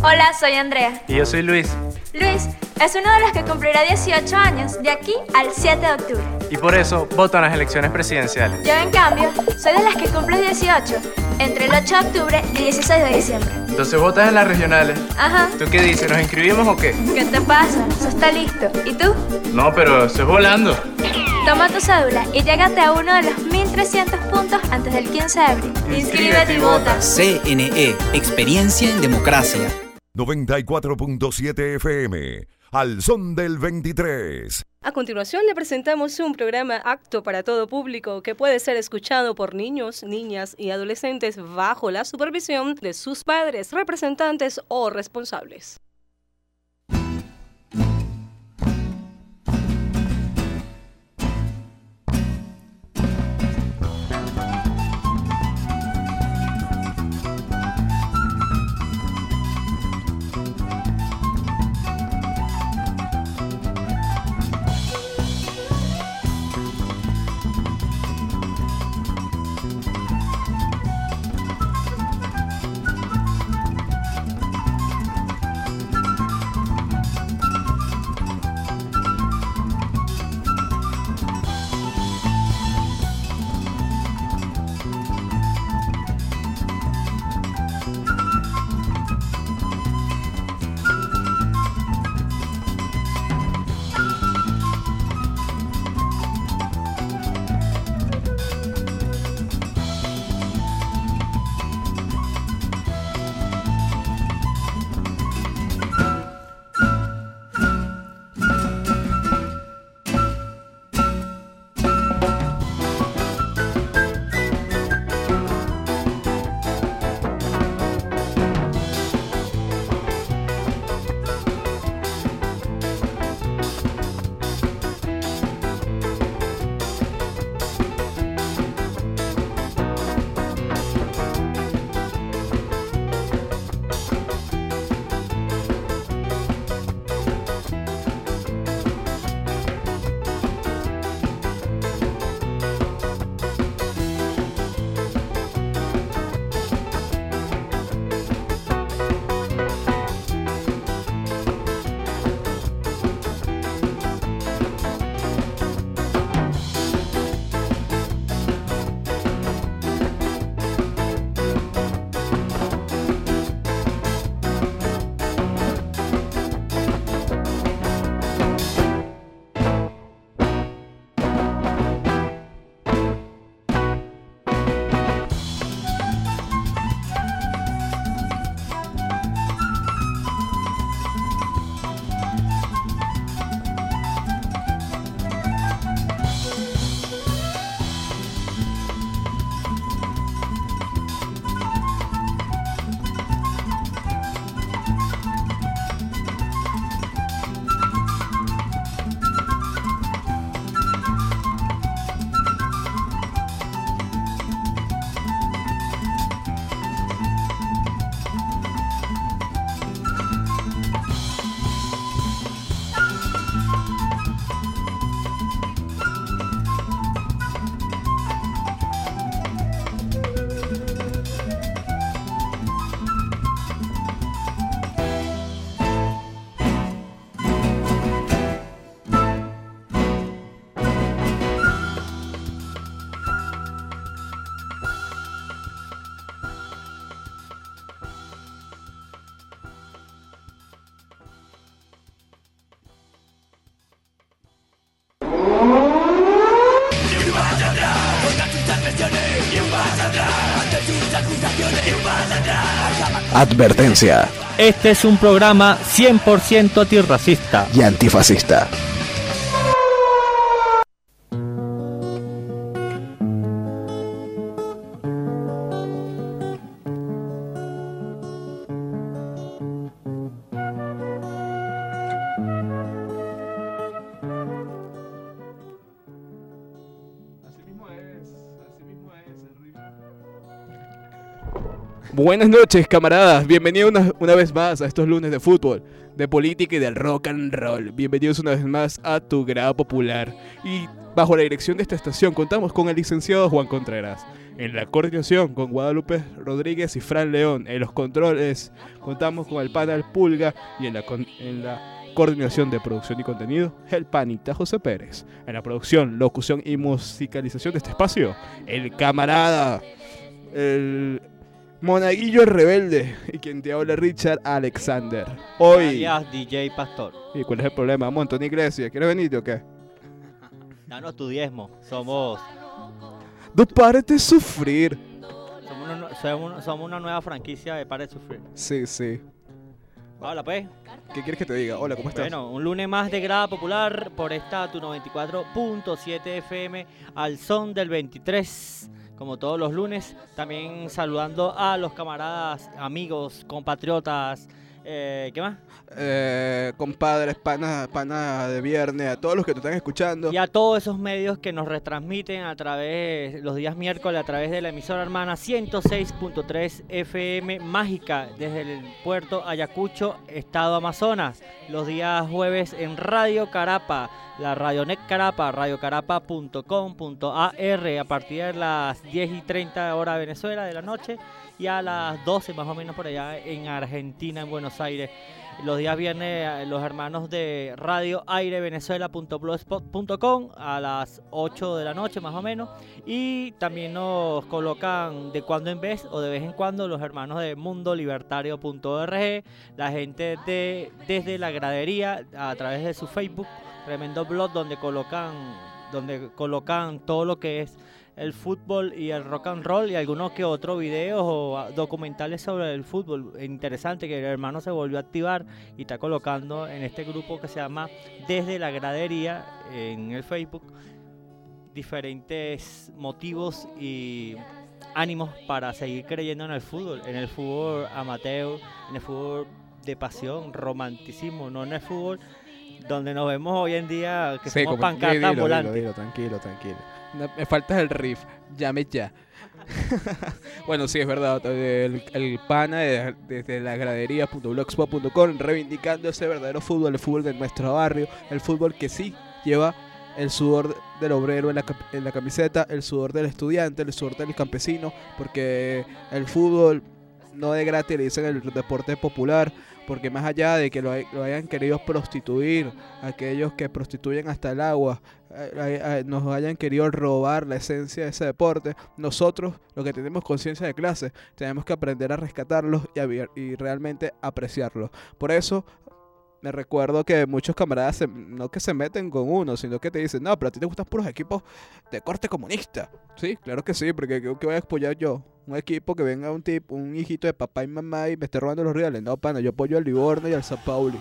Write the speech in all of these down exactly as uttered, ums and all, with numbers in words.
Hola, soy Andrea. Y yo soy Luis. Luis es uno de los que cumplirá dieciocho años de aquí al siete de octubre. Y por eso voto en las elecciones presidenciales. Yo, en cambio, soy de las que cumple dieciocho entre el ocho de octubre y dieciséis de diciembre. Entonces votas en las regionales. Ajá. ¿Tú qué dices? ¿Nos inscribimos o qué? ¿Qué te pasa? Eso está listo. ¿Y tú? No, pero estoy volando. Toma tu cédula y llégate a uno de los mil trescientos puntos antes del quince de abril. Inscríbete y vota. C N E, Experiencia en Democracia. noventa y cuatro punto siete F M, al son del veintitrés. A continuación le presentamos un programa apto para todo público que puede ser escuchado por niños, niñas y adolescentes bajo la supervisión de sus padres, representantes o responsables. Advertencia. Este es un programa cien por ciento antirracista y antifascista. Buenas noches, camaradas. Bienvenidos una, una vez más a estos lunes de fútbol, de política y del rock and roll. Bienvenidos una vez más a Tu Grado Popular. Y bajo la dirección de esta estación contamos con el licenciado Juan Contreras. En la coordinación con Guadalupe Rodríguez y Fran León. En los controles contamos con el pana Pulga y en la, con, en la coordinación de producción y contenido, el panita José Pérez. En la producción, locución y musicalización de este espacio, el camarada, el monaguillo rebelde y quien te habla Richard Alexander. Hoy... Alias D J Pastor. ¿Y cuál es el problema? Montón Iglesia, ¿quieres venir o qué? Danos tu diezmo. Somos... No pares de sufrir. Somos una, somos, somos una nueva franquicia de Pare de Sufrir. Sí, sí. Hola, pues. ¿Qué quieres que te diga? Hola, ¿cómo estás? Bueno, un lunes más de grada popular por esta tu noventa y cuatro punto siete F M al son del veintitrés. Como todos los lunes, también saludando a los camaradas, amigos, compatriotas, eh, ¿qué más? Eh, compadres, panas pana de viernes, a todos los que te están escuchando. Y a todos esos medios que nos retransmiten a través, los días miércoles, a través de la emisora hermana ciento seis punto tres F M Mágica, desde el puerto Ayacucho, estado Amazonas. Los días jueves en Radio Carapa, la Radionet Carapa, radiocarapa punto com punto a r, a partir de las diez y treinta hora de Venezuela de la noche y a las doce más o menos por allá en Argentina, en Buenos Aires. Los días viernes los hermanos de Radio Aire Venezuela punto blogspot punto com a las ocho de la noche más o menos, y también nos colocan de cuando en vez o de vez en cuando los hermanos de mundo libertario punto org, la gente de Desde la Gradería a través de su Facebook, tremendo blog donde colocan donde colocan todo lo que es el fútbol y el rock and roll y algunos que otros videos o documentales sobre el fútbol. Interesante que el hermano se volvió a activar y está colocando en este grupo que se llama Desde la Gradería en el Facebook diferentes motivos y ánimos para seguir creyendo en el fútbol, en el fútbol amateur, en el fútbol de pasión, romanticismo, no en el fútbol donde nos vemos hoy en día que sí, somos como, pancartas dilo, ambulantes. Dilo, dilo, tranquilo, tranquilo. No, me falta el riff, llame ya. Bueno, sí, es verdad, el, el pana de, desde la gradería punto blogspot punto com reivindicando ese verdadero fútbol, el fútbol de nuestro barrio, el fútbol que sí lleva el sudor del obrero en la, en la camiseta, el sudor del estudiante, el sudor del campesino, porque el fútbol no de gratis le dicen el deporte popular, porque más allá de que lo, hay, lo hayan querido prostituir, aquellos que prostituyen hasta el agua, eh, eh, nos hayan querido robar la esencia de ese deporte, nosotros, los que tenemos conciencia de clase, tenemos que aprender a rescatarlos y, a, y realmente apreciarlos. Por eso me recuerdo que muchos camaradas se, no que se meten con uno, sino que te dicen, no, pero a ti te gustan puros equipos de corte comunista. Sí, claro que sí, porque ¿qué, qué voy a apoyar yo? Un equipo que venga un tipo, un hijito de papá y mamá y me esté robando los reales. No, pana, yo apoyo al Livorno y al Sao Paulo.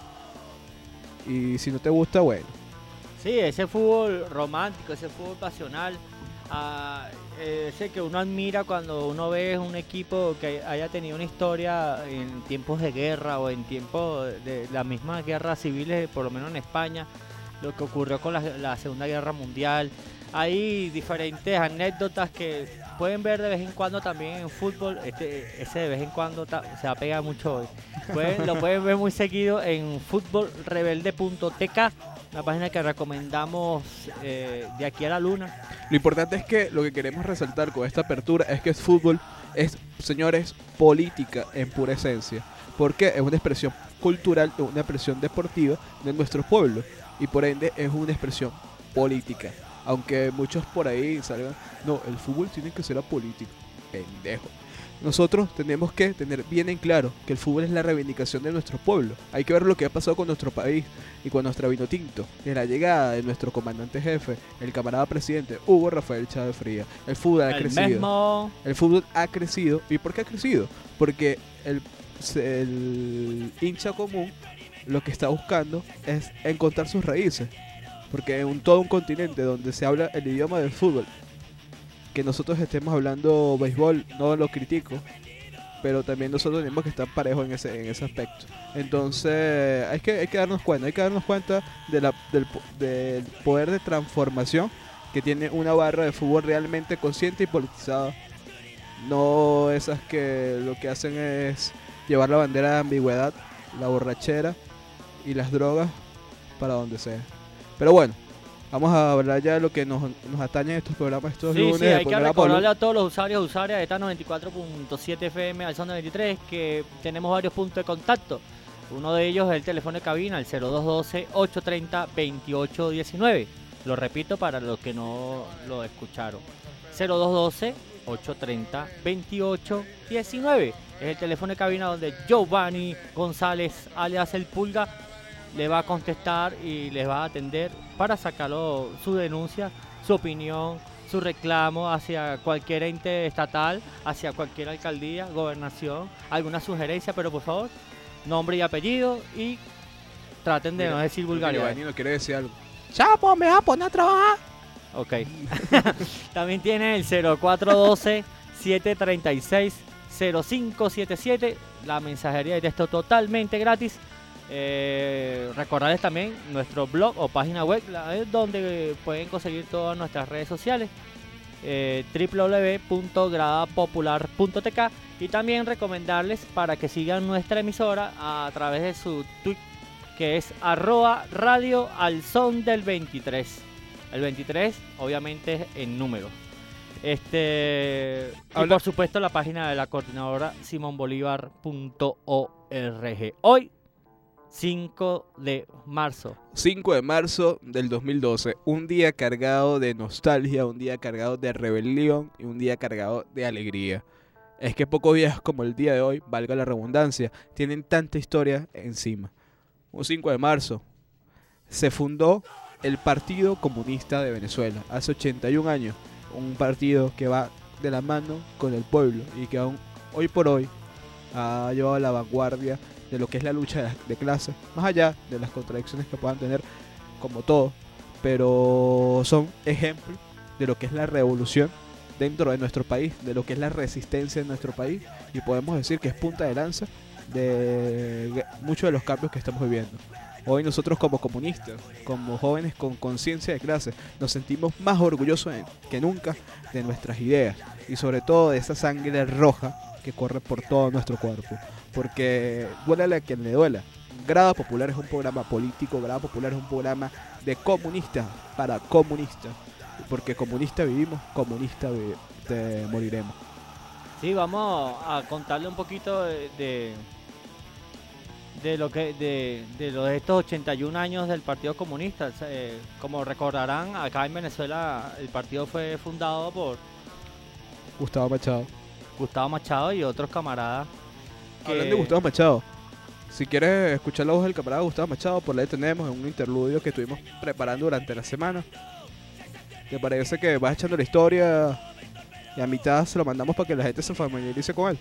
Y si no te gusta, bueno. Sí, ese fútbol romántico, ese fútbol pasional, uh, ese que uno admira cuando uno ve un equipo que haya tenido una historia en tiempos de guerra o en tiempos de las mismas guerras civiles, por lo menos en España, lo que ocurrió con la, la Segunda Guerra Mundial. Hay diferentes anécdotas que pueden ver de vez en cuando también en fútbol. Este, ese de vez en cuando ta, se apega mucho hoy. Pueden, lo pueden ver muy seguido en fútbol rebelde punto t k, una página que recomendamos eh, de aquí a la luna. Lo importante es que lo que queremos resaltar con esta apertura es que el fútbol es, señores, política en pura esencia. Porque es una expresión cultural, una expresión deportiva de nuestro pueblo. Y por ende es una expresión política. Aunque muchos por ahí salgan, no, el fútbol tiene que ser apolítico. Pendejo. Nosotros tenemos que tener bien en claro que el fútbol es la reivindicación de nuestro pueblo. Hay que ver lo que ha pasado con nuestro país y con nuestra Vinotinto. De la llegada de nuestro comandante jefe, el camarada presidente Hugo Rafael Chávez Frías. El fútbol ha el crecido. Mismo. El fútbol ha crecido. ¿Y por qué ha crecido? Porque el, el hincha común lo que está buscando es encontrar sus raíces. Porque en un, todo un continente donde se habla el idioma del fútbol, que nosotros estemos hablando béisbol, no lo critico, pero también nosotros tenemos que estar parejos en ese en ese aspecto. Entonces hay que, hay que darnos cuenta, hay que darnos cuenta de la, del, del poder de transformación que tiene una barra de fútbol realmente consciente y politizada. No esas que lo que hacen es llevar la bandera de ambigüedad, la borrachera y las drogas para donde sea. Pero bueno, Vamos a hablar ya de lo que nos, nos atañe en estos programas estos Sí, lunes. sí, hay de que poner a Pablo. recordarle a todos los usuarios y usuarias de esta noventa y cuatro punto siete F M al son de veintitrés que tenemos varios puntos de contacto. Uno de ellos es el teléfono de cabina, el cero dos uno dos, ocho tres cero, veintiocho diecinueve. Lo repito para los que no lo escucharon. cero dos uno dos, ocho tres cero, veintiocho diecinueve. Es el teléfono de cabina donde Giovanni González, alias El Pulga, le va a contestar y les va a atender para sacarlo su denuncia, su opinión, su reclamo hacia cualquier ente estatal, hacia cualquier alcaldía, gobernación, alguna sugerencia, pero por favor, nombre y apellido y traten de Mira, no decir vulgaridades. Giovanni no quiere decir algo. Chapo, me va a poner a trabajar. Ok. También tiene el cero cuatro uno dos, siete tres seis, cero cinco siete siete, la mensajería de texto totalmente gratis. Eh, recordarles también nuestro blog o página web, la, eh, donde pueden conseguir todas nuestras redes sociales, eh, w w w punto grada popular punto t k, y también recomendarles para que sigan nuestra emisora a través de su tweet, que es arroba radio al son del veintitrés. El veintitrés obviamente es en número. Este, y Habla- por supuesto la página de la coordinadora simon bolivar punto org. Hoy cinco de marzo. cinco de marzo del dos mil doce, un día cargado de nostalgia, un día cargado de rebelión y un día cargado de alegría. Es que pocos días como el día de hoy, valga la redundancia, tienen tanta historia encima. Un cinco de marzo se fundó el Partido Comunista de Venezuela, hace ochenta y un años, un partido que va de la mano con el pueblo y que aún hoy por hoy ha llevado a la vanguardia de lo que es la lucha de, de clases, más allá de las contradicciones que puedan tener como todo, pero son ejemplos de lo que es la revolución dentro de nuestro país, de lo que es la resistencia en nuestro país, y podemos decir que es punta de lanza de muchos de los cambios que estamos viviendo. Hoy nosotros como comunistas, como jóvenes con conciencia de clase, nos sentimos más orgullosos que nunca de nuestras ideas y sobre todo de esa sangre roja que corre por todo nuestro cuerpo. Porque duélale a quien le duela, Grada Popular es un programa político, Grada Popular es un programa de comunistas para comunistas. Porque comunista vivimos, comunista vi- te moriremos. Sí, vamos a contarle un poquito de, de, de lo que de, de lo de estos ochenta y un años del Partido Comunista. Eh, como recordarán, acá en Venezuela el partido fue fundado por Gustavo Machado. Gustavo Machado y otros camaradas. que- Hablando de Gustavo Machado, si quieres escuchar la voz del camarada Gustavo Machado, por ahí tenemos en un interludio que estuvimos preparando durante la semana. ¿Te parece que vas echando la historia y a mitad se lo mandamos para que la gente se familiarice con él?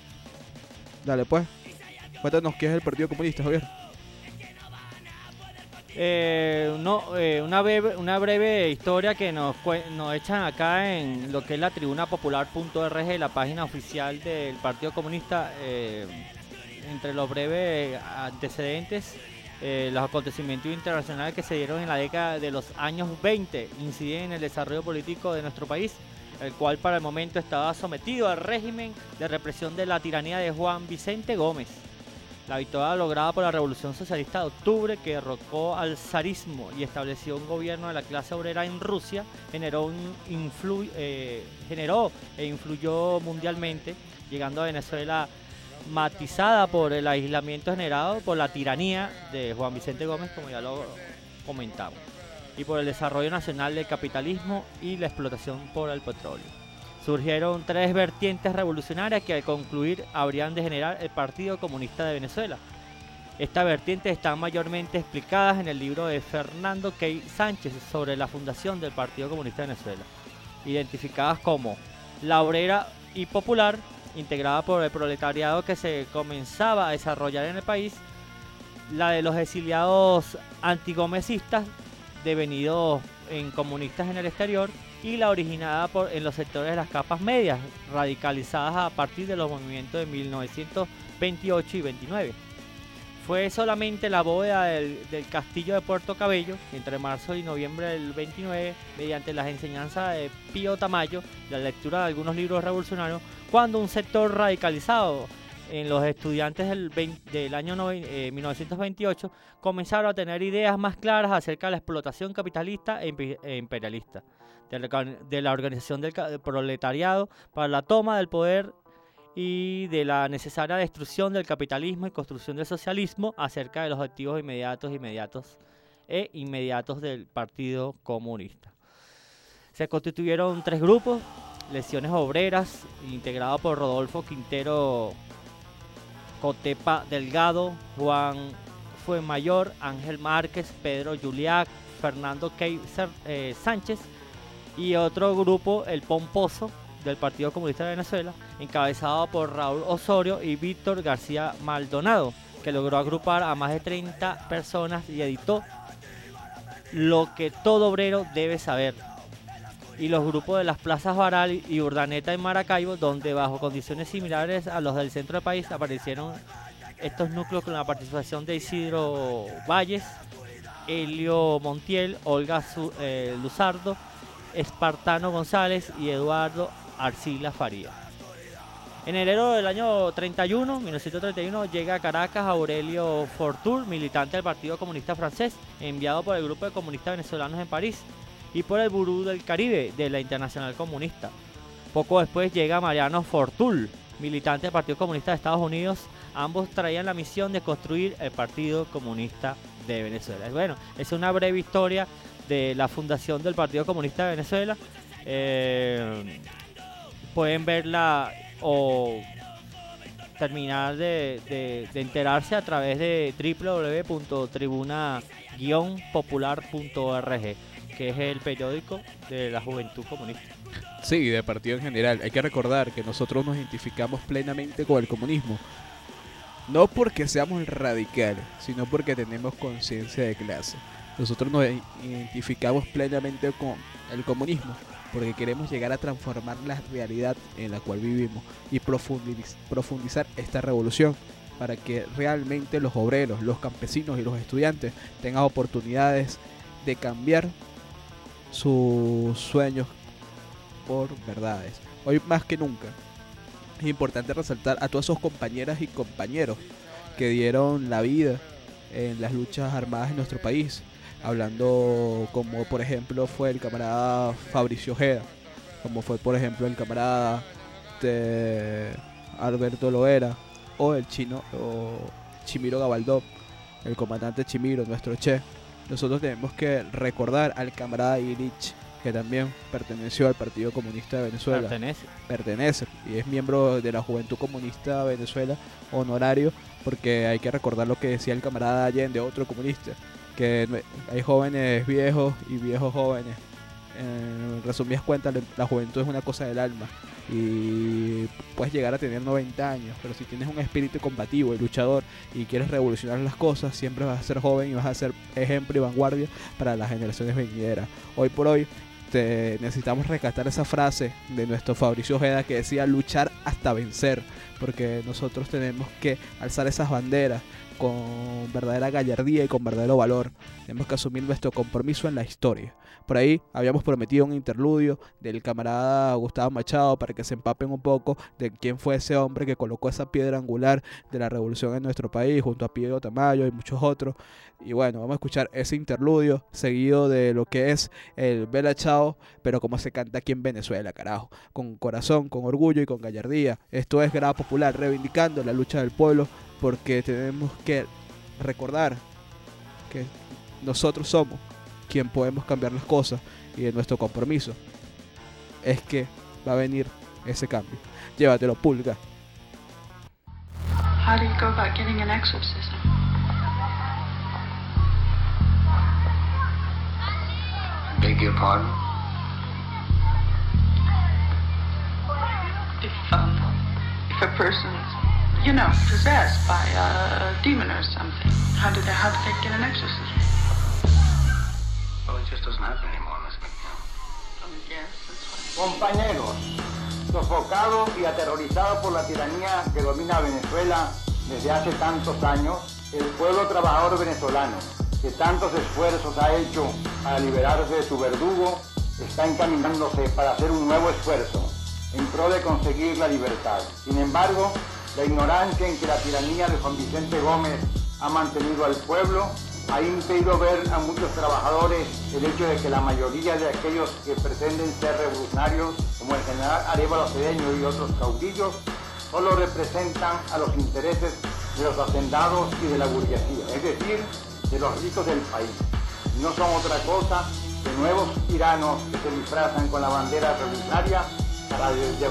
Dale pues. Cuéntanos qué es el Partido Comunista, Javier. Eh, no, eh, una, breve, una breve historia que nos, cue- nos echan acá en lo que es la tribuna popular punto org, la página oficial del Partido Comunista. Eh, entre los breves antecedentes, eh, los acontecimientos internacionales que se dieron en la década de los años veinte inciden en el desarrollo político de nuestro país, el cual para el momento estaba sometido al régimen de represión de la tiranía de Juan Vicente Gómez. La victoria lograda por la Revolución Socialista de Octubre, que derrocó al zarismo y estableció un gobierno de la clase obrera en Rusia, generó, un influ eh, generó e influyó mundialmente, llegando a Venezuela matizada por el aislamiento generado por la tiranía de Juan Vicente Gómez, como ya lo comentamos, y por el desarrollo nacional del capitalismo y la explotación por el petróleo. Surgieron tres vertientes revolucionarias que al concluir habrían de generar el Partido Comunista de Venezuela. Estas vertientes están mayormente explicadas en el libro de Fernando Key Sánchez sobre la fundación del Partido Comunista de Venezuela, identificadas como la obrera y popular, integrada por el proletariado que se comenzaba a desarrollar en el país, la de los exiliados antigomecistas devenidos en comunistas en el exterior, y la originada por, en los sectores de las capas medias, radicalizadas a partir de los movimientos de mil novecientos veintiocho y veintinueve. Fue solamente la bóveda del, del castillo de Puerto Cabello, entre marzo y noviembre del veintinueve, mediante las enseñanzas de Pío Tamayo, la lectura de algunos libros revolucionarios, cuando un sector radicalizado en los estudiantes del, veinte, del año eh, mil novecientos veintiocho comenzaron a tener ideas más claras acerca de la explotación capitalista e imperialista, de la, de la organización del proletariado para la toma del poder y de la necesaria destrucción del capitalismo y construcción del socialismo acerca de los objetivos inmediatos, inmediatos e inmediatos del Partido Comunista. Se constituyeron tres grupos: Lesiones Obreras, integrado por Rodolfo Quintero Cotepa Delgado, Juan Fuenmayor, Ángel Márquez, Pedro Juliac, Fernando Keiser eh, Sánchez, y otro grupo, el Pomposo, del Partido Comunista de Venezuela, encabezado por Raúl Osorio y Víctor García Maldonado, que logró agrupar a más de treinta personas y editó Lo que todo obrero debe saber, y los grupos de las plazas Baral y Urdaneta en Maracaibo, donde bajo condiciones similares a los del centro del país aparecieron estos núcleos con la participación de Isidro Valles, Helio Montiel, Olga Su, eh, Luzardo, Espartano González y Eduardo Arcila Faría. En enero del año treinta y uno, mil novecientos treinta y uno, llega a Caracas Aurelio Fortur, militante del Partido Comunista Francés, enviado por el Grupo de Comunistas Venezolanos en París y por el Burú del Caribe de la Internacional Comunista. Poco después llega Mariano Fortul, militante del Partido Comunista de Estados Unidos. Ambos traían la misión de construir el Partido Comunista de Venezuela. Bueno, es una breve historia de la fundación del Partido Comunista de Venezuela. Eh, pueden verla o terminar de, de, de enterarse a través de w w w punto tribuna guion popular punto org, que es el periódico de la Juventud Comunista. Sí, de partido en general. Hay que recordar que nosotros nos identificamos plenamente con el comunismo. No porque seamos radicales, sino porque tenemos conciencia de clase. Nosotros nos identificamos plenamente con el comunismo porque queremos llegar a transformar la realidad en la cual vivimos y profundiz- profundizar esta revolución para que realmente los obreros, los campesinos y los estudiantes tengan oportunidades de cambiar sus sueños por verdades. Hoy más que nunca es importante resaltar a todas esos compañeras y compañeros que dieron la vida en las luchas armadas en nuestro país, hablando como por ejemplo fue el camarada Fabricio Ojeda, como fue por ejemplo el camarada de Alberto Loera o el chino o Chimiro Gabaldó, el comandante Chimiro, nuestro Che. Nosotros tenemos que recordar al camarada Illich, que también perteneció al Partido Comunista de Venezuela. Pertenece. Pertenece y es miembro de la Juventud Comunista de Venezuela, honorario, porque hay que recordar lo que decía el camarada Allende, otro comunista, que hay jóvenes viejos y viejos jóvenes. En resumidas cuentas, la juventud es una cosa del alma y puedes llegar a tener noventa años, pero si tienes un espíritu combativo y luchador y quieres revolucionar las cosas, siempre vas a ser joven y vas a ser ejemplo y vanguardia para las generaciones venideras. Hoy por hoy te necesitamos rescatar esa frase de nuestro Fabricio Ojeda que decía luchar hasta vencer, porque nosotros tenemos que alzar esas banderas con verdadera gallardía y con verdadero valor. Tenemos que asumir nuestro compromiso en la historia. Por ahí habíamos prometido un interludio del camarada Gustavo Machado para que se empapen un poco de quién fue ese hombre que colocó esa piedra angular de la revolución en nuestro país junto a Pío Tamayo y muchos otros. Y bueno, vamos a escuchar ese interludio seguido de lo que es el Bella Chao, pero como se canta aquí en Venezuela, carajo, con corazón, con orgullo y con gallardía. Esto es Grada Popular, reivindicando la lucha del pueblo, porque tenemos que recordar que nosotros somos quien podemos cambiar las cosas, y de nuestro compromiso es que va a venir ese cambio. Llévatelo, Pulga. How do you go about getting an exorcism? Beg your pardon? If, um, if a person's, you know, possessed by a demon or something, how do they, how do they get an exorcism? Well, it just doesn't happen anymore, Miss McNeil. Um, yes, that's what. Compañeros, sofocados y aterrorizados por la tiranía que domina Venezuela desde hace tantos años, el pueblo trabajador venezolano, que tantos esfuerzos ha hecho para liberarse de su verdugo, está encaminándose para hacer un nuevo esfuerzo en pro de conseguir la libertad. Sin embargo, La ignorancia en que la tiranía de Juan Vicente Gómez ha mantenido al pueblo ha impedido ver a muchos trabajadores el hecho de que la mayoría de aquellos que pretenden ser revolucionarios, como el general Arévalo Cedeño y otros caudillos, solo representan a los intereses de los hacendados y de la burguesía, es decir, de los ricos del país. No son otra cosa que nuevos tiranos que se disfrazan con la bandera revolucionaria para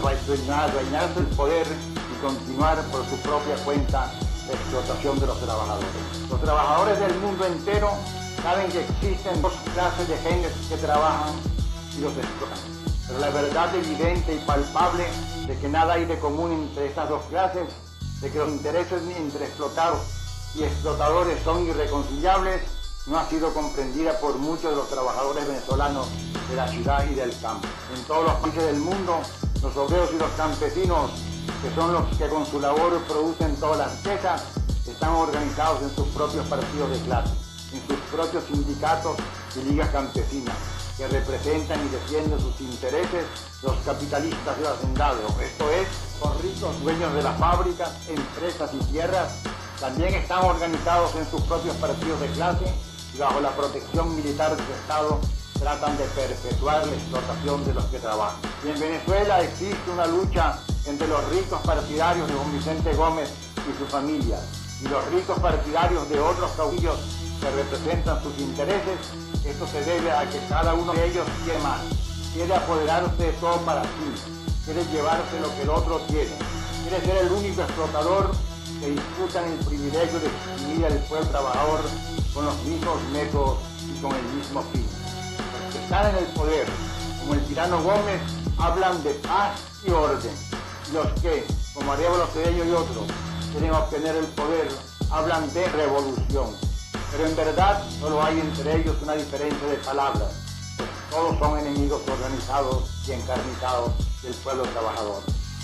adueñarse el poder y continuar por su propia cuenta la explotación de los trabajadores. Los trabajadores del mundo entero saben que existen dos clases de gentes que trabajan y los explotan. Pero la verdad evidente y palpable de que nada hay de común entre estas dos clases, de que los intereses entre explotados y explotadores son irreconciliables, no ha sido comprendida por muchos de los trabajadores venezolanos de la ciudad y del campo. En todos los países del mundo, los obreros y los campesinos, que son los que con su labor producen todas las riquezas, están organizados en sus propios partidos de clase, en sus propios sindicatos y ligas campesinas, que representan y defienden sus intereses los capitalistas del hacendado, esto es, los ricos dueños de las fábricas, empresas y tierras, también están organizados en sus propios partidos de clase y bajo la protección militar del Estado tratan de perpetuar la explotación de los que trabajan. Y en Venezuela existe una lucha entre los ricos partidarios de Juan Vicente Gómez y su familia y los ricos partidarios de otros caudillos que representan sus intereses. Esto se debe a que cada uno de ellos quiere más, quiere apoderarse de todo para sí, quiere llevarse lo que el otro tiene, quiere ser el único explotador que disputan el privilegio de exprimir al pueblo trabajador con los mismos métodos y con el mismo fin. Los que están en el poder, como el tirano Gómez, hablan de paz y orden. Y los que, como Arévalo Cedeño y otros, quieren obtener el poder, hablan de revolución. Pero en verdad solo hay entre ellos una diferencia de palabras, pues todos son enemigos organizados y encarnizados del pueblo trabajador.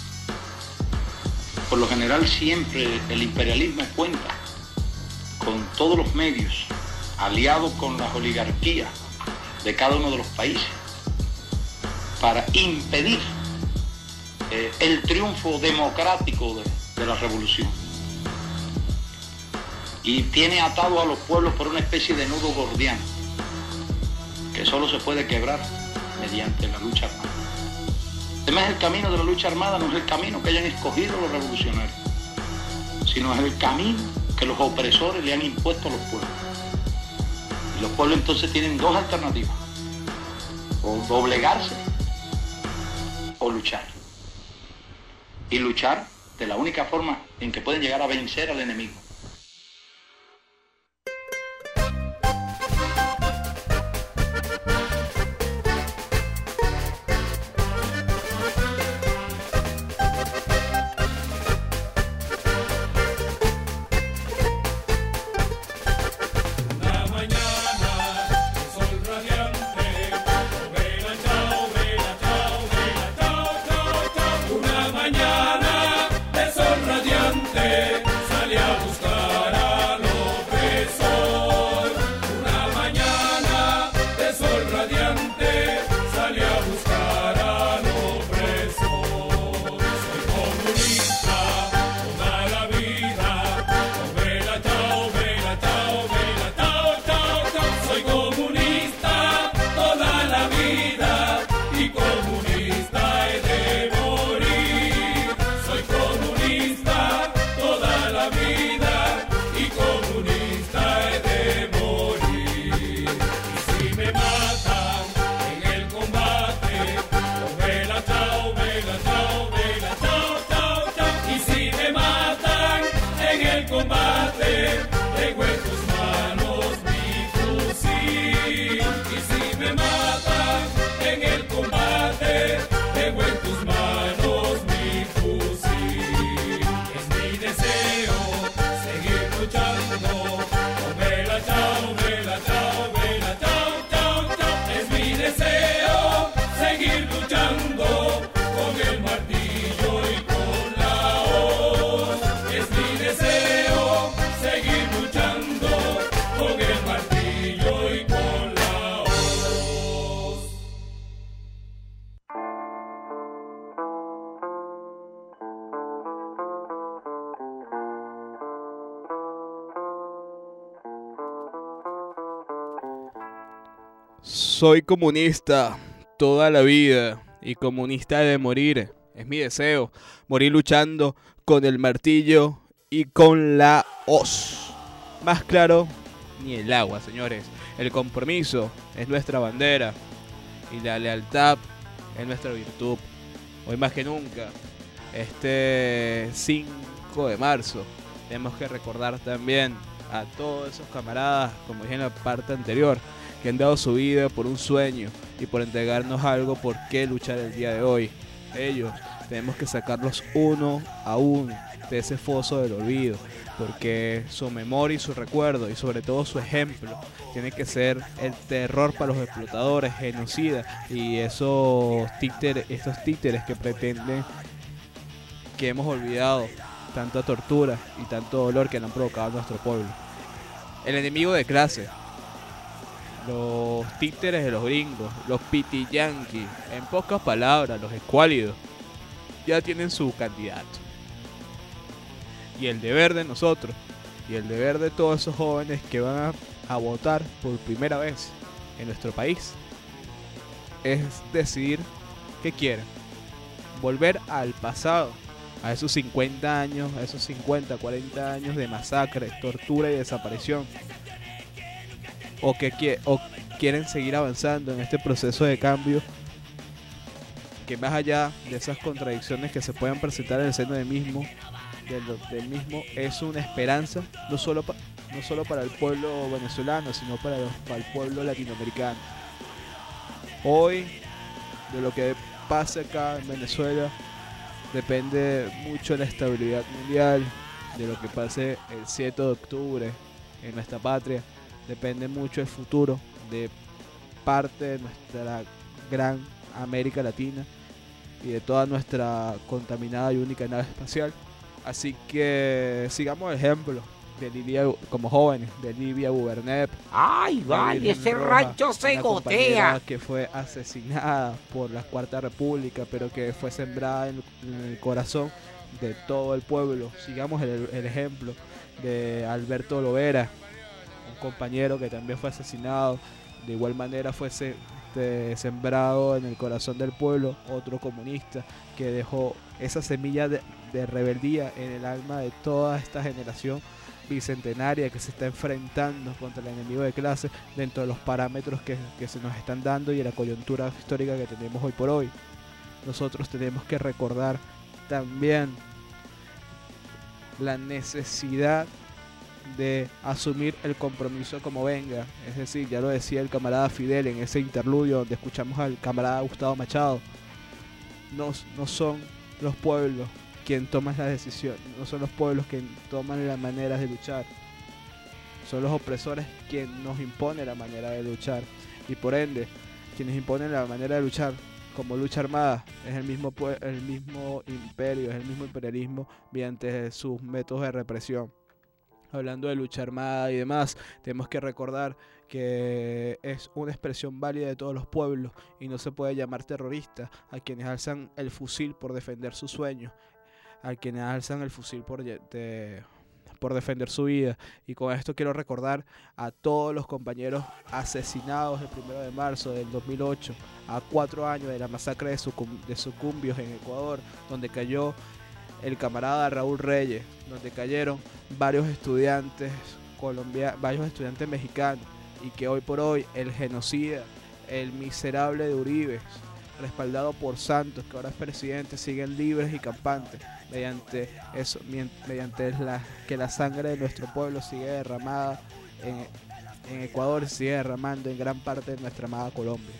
Por lo general siempre el imperialismo cuenta con todos los medios, aliado con las oligarquías de cada uno de los países, para impedir eh, el triunfo democrático de, de la revolución. Y tiene atado a los pueblos por una especie de nudo gordiano, que solo se puede quebrar mediante la lucha armada. Además, el camino de la lucha armada no es el camino que hayan escogido los revolucionarios, sino es el camino que los opresores le han impuesto a los pueblos. Y los pueblos entonces tienen dos alternativas: o doblegarse o luchar. Y luchar de la única forma en que pueden llegar a vencer al enemigo. Una mañana de sol radiante salí a buscar Soy comunista toda la vida y comunista de morir. Es mi deseo, morir luchando con el martillo y con la hoz. Más claro, ni el agua, señores. El compromiso es nuestra bandera y la lealtad es nuestra virtud. Hoy más que nunca, este cinco de marzo, tenemos que recordar también a todos esos camaradas, como dije en la parte anterior, que han dado su vida por un sueño y por entregarnos algo por qué luchar el día de hoy. Ellos tenemos que sacarlos uno a uno de ese foso del olvido, porque su memoria y su recuerdo y sobre todo su ejemplo tiene que ser el terror para los explotadores, genocidas y esos títeres, estos títeres que pretenden que hemos olvidado tanta tortura y tanto dolor que le han provocado a nuestro pueblo. El enemigo de clase, los títeres de los gringos, los pitiyanquis, en pocas palabras, los escuálidos, ya tienen su candidato. Y el deber de nosotros, y el deber de todos esos jóvenes que van a, a votar por primera vez en nuestro país, es decidir qué quieren. Volver al pasado, a esos cincuenta años, a esos cincuenta, cuarenta años de masacre, tortura y desaparición. O que o quieren seguir avanzando en este proceso de cambio que más allá de esas contradicciones que se puedan presentar en el seno del mismo, del, del mismo es una esperanza no solo, pa, no solo para el pueblo venezolano, sino para, los, para el pueblo latinoamericano. Hoy, de lo que pase acá en Venezuela, depende mucho la estabilidad mundial, de lo que pase el siete de octubre en nuestra patria. Depende mucho el futuro de parte de nuestra gran América Latina y de toda nuestra contaminada y única nave espacial. Así que sigamos el ejemplo de Lidia, como jóvenes, de Livia Gubernep. ¡Ay, vale! Ese rancho se gotea. Que fue asesinada por la Cuarta República, pero que fue sembrada en, en el corazón de todo el pueblo. Sigamos el, el ejemplo de Alberto Lovera, un compañero que también fue asesinado. De igual manera fue se, de, sembrado en el corazón del pueblo otro comunista que dejó esa semilla de, de rebeldía en el alma de toda esta generación bicentenaria que se está enfrentando contra el enemigo de clase dentro de los parámetros que, que se nos están dando y de la coyuntura histórica que tenemos hoy por hoy. Nosotros tenemos que recordar también la necesidad de asumir el compromiso como venga. Es decir, ya lo decía el camarada Fidel en ese interludio donde escuchamos al camarada Gustavo Machado, no, no son los pueblos quien toman la decisión, no son los pueblos quien toman las maneras de luchar, son los opresores quienes nos imponen la manera de luchar, y por ende quienes imponen la manera de luchar como lucha armada es el mismo, el mismo imperio, es el mismo imperialismo mediante sus métodos de represión. Hablando de lucha armada y demás, tenemos que recordar que es una expresión válida de todos los pueblos y no se puede llamar terrorista a quienes alzan el fusil por defender sus sueños, a quienes alzan el fusil por, de, por defender su vida. Y con esto quiero recordar a todos los compañeros asesinados el primero de marzo del dos mil ocho, a cuatro años de la masacre de, Sucum, de Sucumbios en Ecuador, donde cayó el camarada Raúl Reyes, donde cayeron varios estudiantes colombianos, varios estudiantes mexicanos, y que hoy por hoy el genocida, el miserable de Uribe, respaldado por Santos, que ahora es presidente, siguen libres y campantes mediante eso, mediante la, que la sangre de nuestro pueblo sigue derramada en, en Ecuador, sigue derramando en gran parte de nuestra amada Colombia.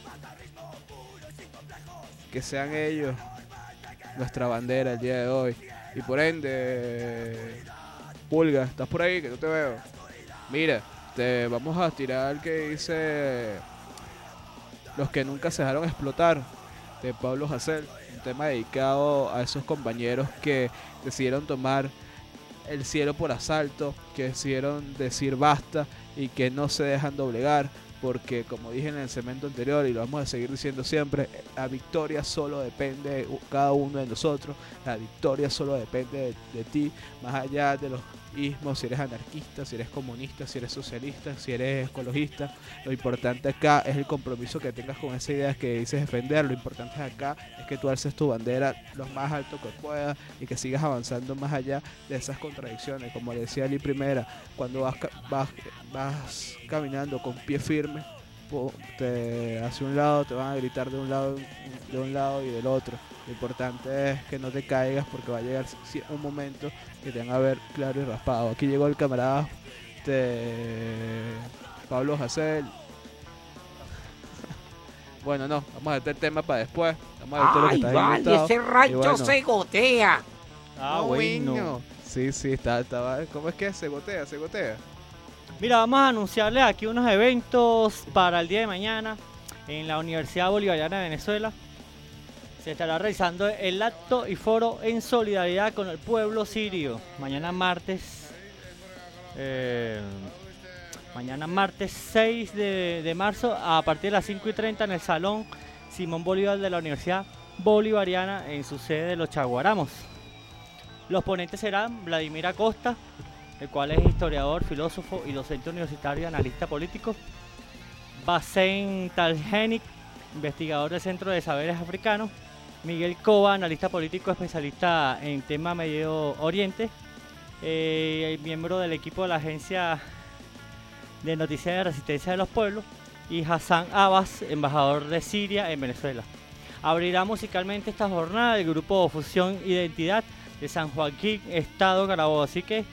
Que sean ellos nuestra bandera el día de hoy. Y por ende, Pulga, ¿estás por ahí? Que no te veo. Mira, te vamos a tirar que dice Los que nunca se dejaron explotar, de Pablo Hasél, un tema dedicado a esos compañeros que decidieron tomar el cielo por asalto, que decidieron decir basta y que no se dejan doblegar, porque como dije en el segmento anterior y lo vamos a seguir diciendo siempre, la victoria solo depende de cada uno de nosotros, la victoria solo depende de, de ti, más allá de los ismo, si eres anarquista, si eres comunista, si eres socialista, si eres ecologista. Lo importante acá es el compromiso que tengas con esa idea que dices defender. Lo importante acá es que tú alces tu bandera lo más alto que puedas y que sigas avanzando más allá de esas contradicciones. Como decía Ali Primera, cuando vas, vas, vas caminando con pie firme, te, hacia un lado te van a gritar de un lado de un lado y del otro. Lo importante es que no te caigas, porque va a llegar un momento que te van a ver claro y raspado. Aquí llegó el camarada de Pablo Hasél. Bueno, no, vamos a dejar el tema para después. Vamos a ver todo lo que Ay, está vale, inventado. ese rancho bueno, se gotea. Ah, no, bueno. bueno. Sí, sí, está, estaba. ¿Cómo es que se gotea? Se gotea. Mira, vamos a anunciarles aquí unos eventos para el día de mañana en la Universidad Bolivariana de Venezuela. Se estará realizando el acto y foro en solidaridad con el pueblo sirio. Mañana martes, eh, mañana martes seis de, de marzo a partir de las cinco y treinta en el Salón Simón Bolívar de la Universidad Bolivariana en su sede de Los Chaguaramos. Los ponentes serán Vladimir Acosta, el cual es historiador, filósofo y docente universitario y analista político. Basen Talgenic, investigador del Centro de Saberes Africanos. Miguel Cova, analista político especialista en tema Medio Oriente. Eh, miembro del equipo de la Agencia de Noticias de Resistencia de los Pueblos. Y Hassan Abbas, embajador de Siria en Venezuela. Abrirá musicalmente esta jornada el grupo Fusión Identidad de San Joaquín, Estado Carabobo. Así que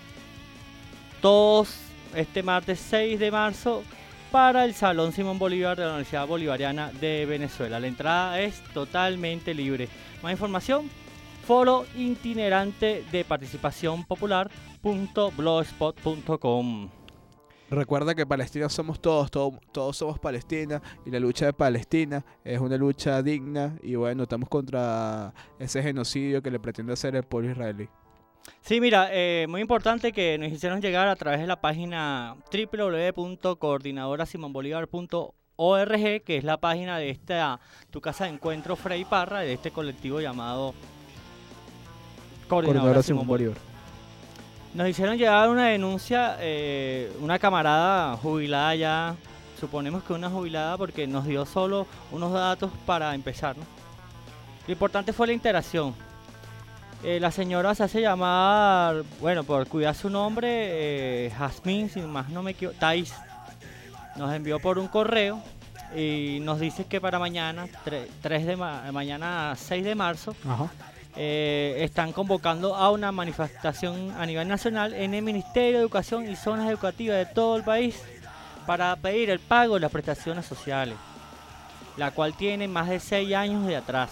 todos este martes seis de marzo para el Salón Simón Bolívar de la Universidad Bolivariana de Venezuela. La entrada es totalmente libre. Más información, foro itinerante de participación popular punto blogspot punto com. Recuerda que Palestina somos todos, todos, todos somos Palestina, y la lucha de Palestina es una lucha digna, y bueno, estamos contra ese genocidio que le pretende hacer el pueblo israelí. Sí, mira, eh, muy importante que nos hicieron llegar a través de la página doble u doble u doble u punto coordinadora simón bolívar punto org, que es la página de esta Tu Casa de Encuentro Frei Parra, de este colectivo llamado Coordinadora, Coordinadora Simón Bolívar. Bolívar. Nos hicieron llegar una denuncia, eh, una camarada jubilada ya, suponemos que una jubilada porque nos dio solo unos datos para empezar, ¿no? Lo importante fue la interacción. Eh, la señora se hace llamar, bueno, por cuidar su nombre, eh, Jazmín, si más no me equivoco, Thais. Nos envió por un correo y nos dice que para mañana, tres de ma mañana seis de marzo, Ajá. Eh, están convocando a una manifestación a nivel nacional en el Ministerio de Educación y zonas educativas de todo el país para pedir el pago de las prestaciones sociales, la cual tiene más de seis años de atraso.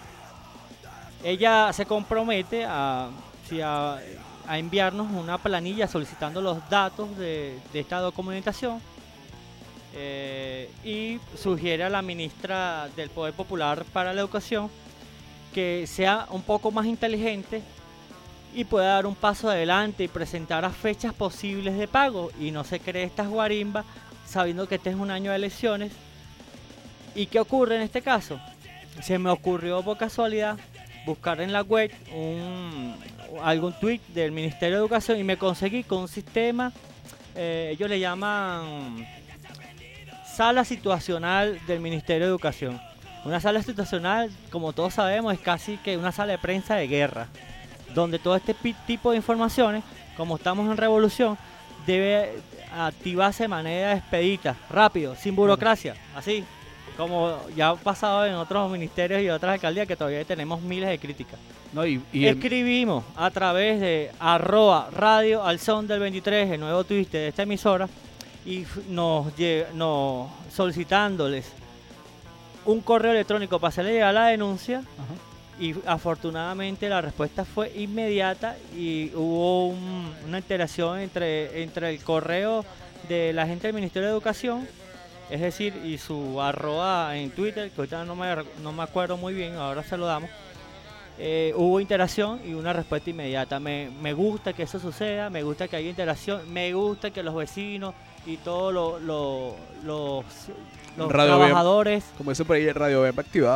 Ella se compromete a, a, a enviarnos una planilla solicitando los datos de, de esta documentación eh, y sugiere a la ministra del Poder Popular para la Educación que sea un poco más inteligente y pueda dar un paso adelante y presentar a fechas posibles de pago y no se cree estas guarimbas sabiendo que este es un año de elecciones. ¿Y qué ocurre en este caso? Se me ocurrió por casualidad buscar en la web un, algún tweet del Ministerio de Educación y me conseguí con un sistema, eh, ellos le llaman sala situacional del Ministerio de Educación. Una sala situacional, como todos sabemos, es casi que una sala de prensa de guerra, donde todo este tipo de informaciones, como estamos en revolución, debe activarse de manera expedita, rápido, sin burocracia, así como ya ha pasado en otros ministerios y otras alcaldías que todavía tenemos miles de críticas. No, y, y Escribimos el... a través de arroba radio al son del veintitrés, el nuevo Twitter de esta emisora, y nos, nos solicitándoles un correo electrónico para hacerle llegar la denuncia. Ajá. Y afortunadamente la respuesta fue inmediata y hubo un, una interacción entre, entre el correo de la gente del Ministerio de Educación, es decir, y su arroba en Twitter, que ahorita no me, no me acuerdo muy bien, ahora se lo damos. Eh, hubo interacción y una respuesta inmediata. Me, me gusta que eso suceda, me gusta que haya interacción, me gusta que los vecinos y todos lo, lo, los, los Radio trabajadores... B E M, como eso por ahí, el Radio B E M activado.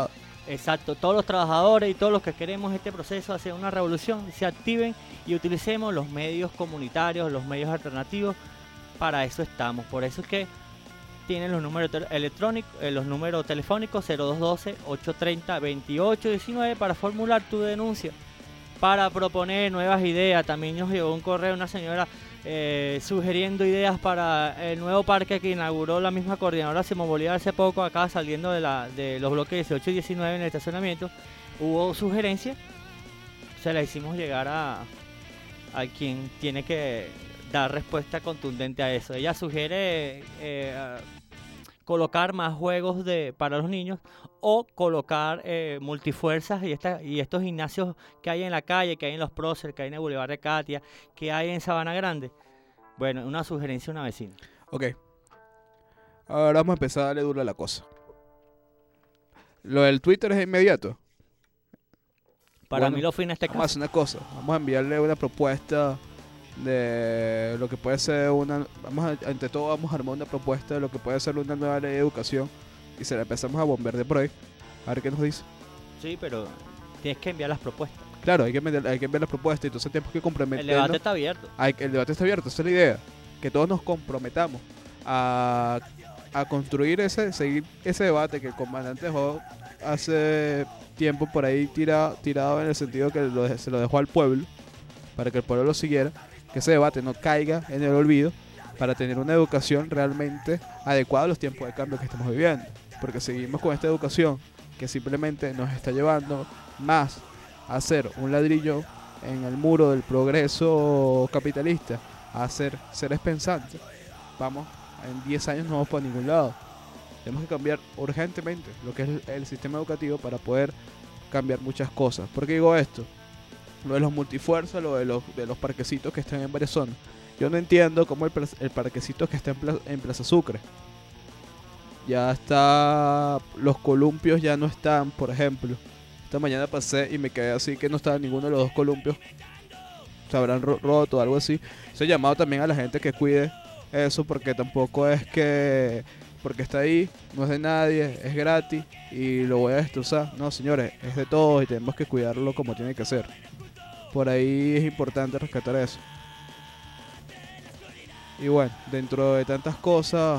Exacto, todos los trabajadores y todos los que queremos este proceso hacia una revolución se activen y utilicemos los medios comunitarios, los medios alternativos. Para eso estamos, por eso es que tienen los números electrónicos, eh, los números telefónicos cero dos uno dos, ocho tres cero, veintiocho diecinueve para formular tu denuncia, para proponer nuevas ideas. También nos llegó un correo una señora eh, sugiriendo ideas para el nuevo parque que inauguró la misma coordinadora Simón Bolívar hace poco, acá saliendo de, la, de los bloques dieciocho y diecinueve en el estacionamiento. Hubo sugerencias, se la hicimos llegar a, a quien tiene que dar respuesta contundente a eso. Ella sugiere eh, colocar más juegos de para los niños o colocar eh, multifuerzas y, esta, y estos gimnasios que hay en la calle, que hay en los próceres, que hay en el Boulevard de Katia, que hay en Sabana Grande. Bueno, una sugerencia de una vecina. Ok. Ahora vamos a empezar a darle duro a la cosa. Lo del Twitter es inmediato. Para bueno, mí lo fue en este vamos caso. Vamos a hacer una cosa. Vamos a enviarle una propuesta de lo que puede ser una... Vamos a, ante todo vamos a armar una propuesta de lo que puede ser una nueva ley de educación y se la empezamos a bombardear por ahí. A ver qué nos dice. Sí, pero tienes que enviar las propuestas. Claro, hay que enviar, hay que enviar las propuestas y entonces tenemos que comprometernos. El debate está abierto. Hay, el debate está abierto, esa es la idea. Que todos nos comprometamos a, a construir ese, seguir ese debate que el comandante dejó hace tiempo por ahí tira, tirado en el sentido que lo, se lo dejó al pueblo para que el pueblo lo siguiera. Que ese debate no caiga en el olvido para tener una educación realmente adecuada a los tiempos de cambio que estamos viviendo. Porque seguimos con esta educación que simplemente nos está llevando más a hacer un ladrillo en el muro del progreso capitalista, a ser seres pensantes. Vamos, en diez años no vamos para ningún lado. Tenemos que cambiar urgentemente lo que es el, el sistema educativo para poder cambiar muchas cosas. ¿Por qué digo esto? Lo de los multifuerzas, lo de los, de los parquecitos que están en varias zonas. Yo no entiendo cómo el, el parquecito que está en Plaza, en Plaza Sucre ya está, los columpios ya no están, por ejemplo. Esta mañana pasé y me quedé así que no estaba ninguno de los dos columpios, se habrán ro roto o algo así. Se ha llamado también a la gente que cuide eso, porque tampoco es que porque está ahí, no es de nadie, es gratis y lo voy a destrozar. No, señores, es de todos y tenemos que cuidarlo como tiene que ser. Por ahí es importante rescatar eso. Y bueno, dentro de tantas cosas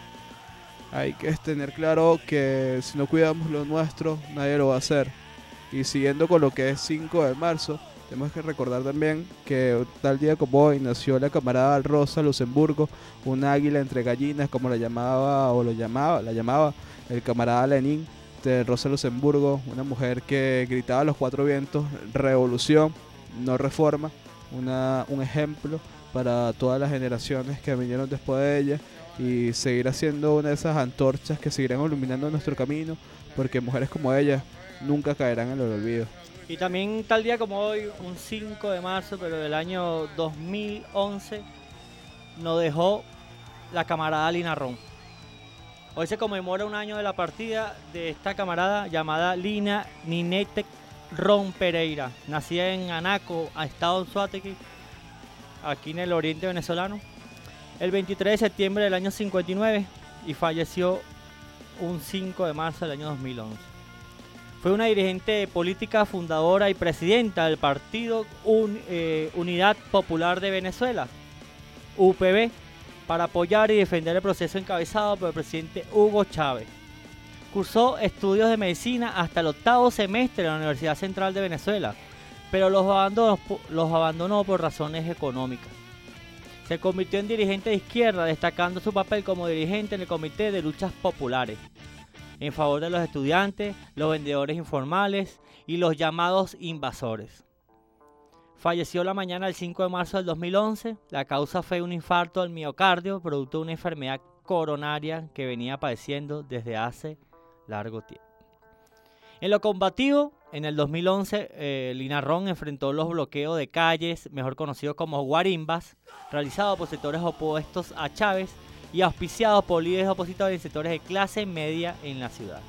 hay que tener claro que si no cuidamos lo nuestro, nadie lo va a hacer. Y siguiendo con lo que es cinco de marzo, tenemos que recordar también que tal día como hoy nació la camarada Rosa Luxemburgo, un águila entre gallinas, como la llamaba o lo llamaba, la llamaba el camarada Lenin de Rosa Luxemburgo, una mujer que gritaba a los cuatro vientos: revolución, no reforma, una, un ejemplo para todas las generaciones que vinieron después de ella, y seguir haciendo una de esas antorchas que seguirán iluminando nuestro camino, porque mujeres como ella nunca caerán en el olvido. Y también tal día como hoy, un cinco de marzo, pero del año dos mil once, nos dejó la camarada Lina Ron. Hoy se conmemora un año de la partida de esta camarada llamada Lina Ninete Ron Pereira, nacida en Anaco, estado Anzoátegui, aquí en el oriente venezolano, el veintitrés de septiembre del año cincuenta y nueve, y falleció un cinco de marzo del año dos mil once. Fue una dirigente política, fundadora y presidenta del Partido Un, eh, Unidad Popular de Venezuela, U P B, para apoyar y defender el proceso encabezado por el presidente Hugo Chávez. Cursó estudios de medicina hasta el octavo semestre en la Universidad Central de Venezuela, pero los abandonó, los abandonó por razones económicas. Se convirtió en dirigente de izquierda, destacando su papel como dirigente en el Comité de Luchas Populares, en favor de los estudiantes, los vendedores informales y los llamados invasores. Falleció la mañana del cinco de marzo del dos mil once. La causa fue un infarto al miocardio, producto de una enfermedad coronaria que venía padeciendo desde hace largo tiempo. En lo combativo, en el dos mil once, eh, Lina Ron enfrentó los bloqueos de calles, mejor conocidos como guarimbas, realizados por sectores opuestos a Chávez y auspiciados por líderes opositores en sectores de clase media en la ciudad.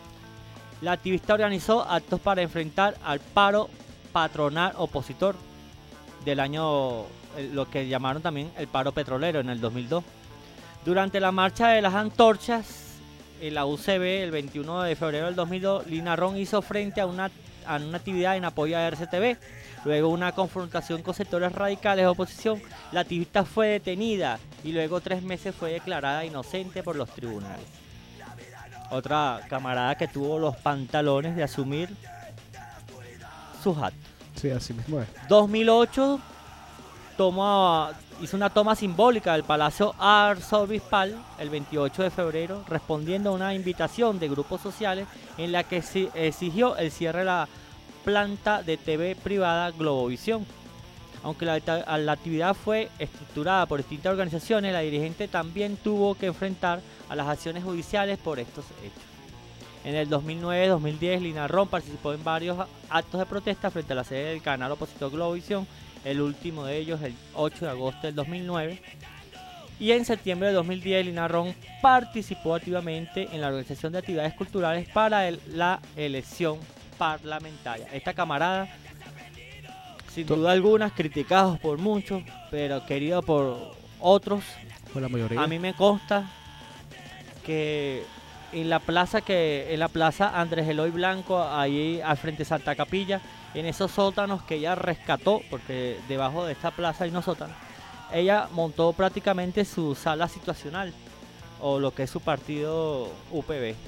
La activista organizó actos para enfrentar al paro patronal opositor del año, lo que llamaron también el paro petrolero en el dos mil dos. Durante la marcha de las antorchas, en la U C B, el veintiuno de febrero del dos mil dos, Lina Ron hizo frente a una, a una actividad en apoyo a R C T V. Luego una confrontación con sectores radicales de oposición, la activista fue detenida y luego tres meses fue declarada inocente por los tribunales. Otra camarada que tuvo los pantalones de asumir sus actos. Sí, así mismo es. dos mil ocho toma, hizo una toma simbólica del Palacio Arzobispal el veintiocho de febrero, respondiendo a una invitación de grupos sociales en la que se exigió el cierre de la planta de T V privada Globovisión. Aunque la, la actividad fue estructurada por distintas organizaciones, la dirigente también tuvo que enfrentar a las acciones judiciales por estos hechos. En el dos mil nueve dos mil diez, Lina Ron participó en varios actos de protesta frente a la sede del canal opositor Globovisión, el último de ellos el ocho de agosto del dos mil nueve. Y en septiembre de dos mil diez, Lina Ron participó activamente en la organización de actividades culturales para el, la elección parlamentaria. Esta camarada, sin duda alguna, criticados por muchos, pero querido por otros. Por la mayoría. A mí me consta que en la plaza que en la plaza Andrés Eloy Blanco, ahí al frente de Santa Capilla, en esos sótanos que ella rescató, porque debajo de esta plaza hay unos sótanos, ella montó prácticamente su sala situacional, o lo que es su partido U P B.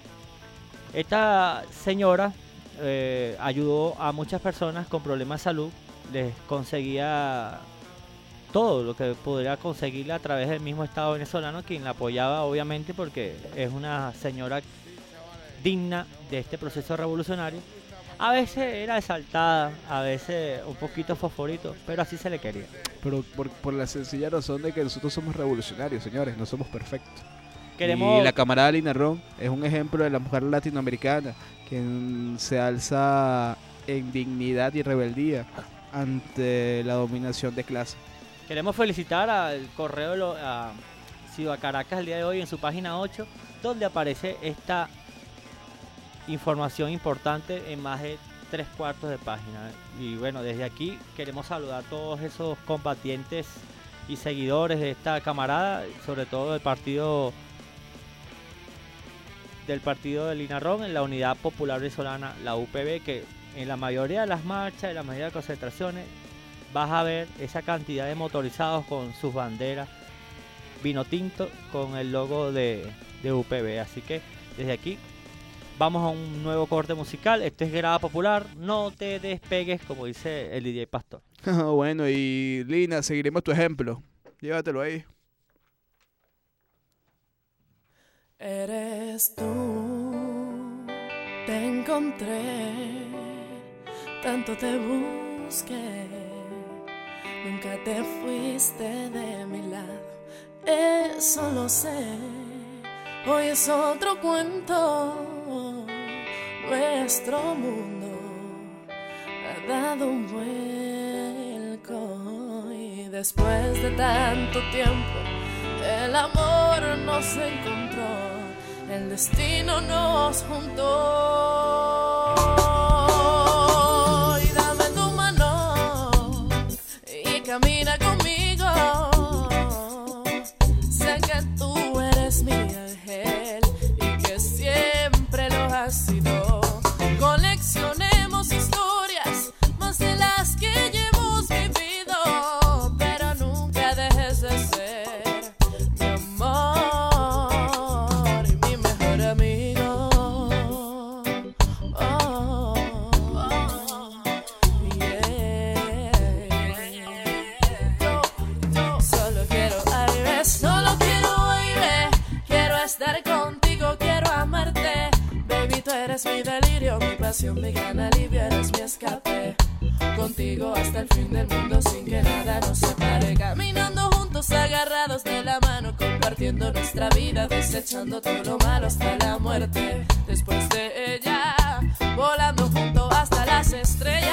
Esta señora Eh, ayudó a muchas personas con problemas de salud, les conseguía todo lo que podría conseguirle a través del mismo Estado venezolano, quien la apoyaba obviamente porque es una señora digna de este proceso revolucionario. A veces era exaltada, a veces un poquito fosforito, pero así se le quería. Pero por, por la sencilla razón de que nosotros somos revolucionarios, señores, no somos perfectos. Queremos... Y la camarada Lina Ron es un ejemplo de la mujer latinoamericana quien se alza en dignidad y rebeldía ante la dominación de clase. Queremos felicitar al correo de lo, a Ciudad Caracas el día de hoy en su página ocho, donde aparece esta información importante en más de tres cuartos de página. Y bueno, desde aquí queremos saludar a todos esos combatientes y seguidores de esta camarada, sobre todo del partido del partido de Lina Ron, en la Unidad Popular Venezolana, la U P B, que en la mayoría de las marchas, en la mayoría de las concentraciones, vas a ver esa cantidad de motorizados con sus banderas, vino tinto, con el logo de, de U P B. Así que desde aquí vamos a un nuevo corte musical. Esto es Grada Popular, no te despegues, como dice el D J Pastor. Bueno, y Lina, seguiremos tu ejemplo. Llévatelo ahí. Eres tú, te encontré, tanto te busqué, nunca te fuiste de mi lado, eso lo sé, hoy es otro cuento, nuestro mundo ha dado un vuelco y después de tanto tiempo el amor nos encontró, el destino nos juntó. Y dame tu mano y camina conmigo. Sé que tú eres mi ángel y que siempre lo has sido. Coleccionemos historias más de las que ya hemos vivido, pero nunca dejes de ser mi delirio, mi pasión, mi gran alivio, eres mi escape. Contigo hasta el fin del mundo sin que nada nos separe. Caminando juntos, agarrados de la mano, compartiendo nuestra vida, desechando todo lo malo hasta la muerte. Después de ella, volando juntos hasta las estrellas.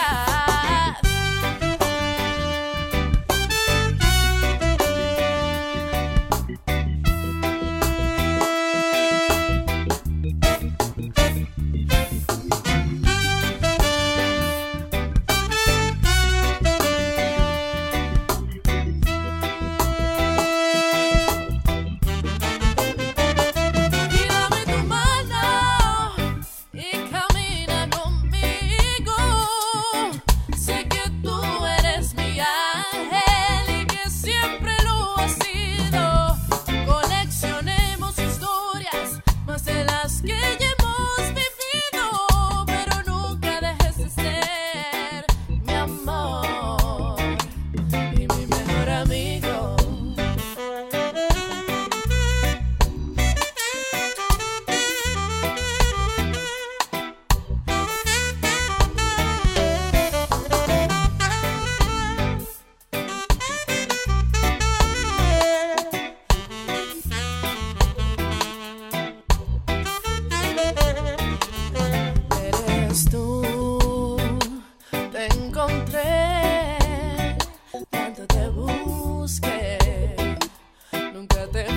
Y dame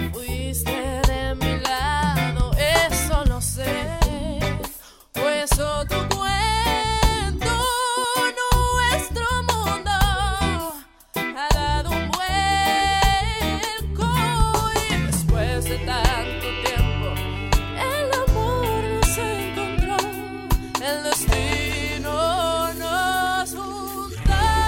fuiste de mi lado, eso lo sé. Pues otro cuento, nuestro mundo ha dado un vuelco y después de tanto tiempo el amor nos encontró, el destino nos juntó.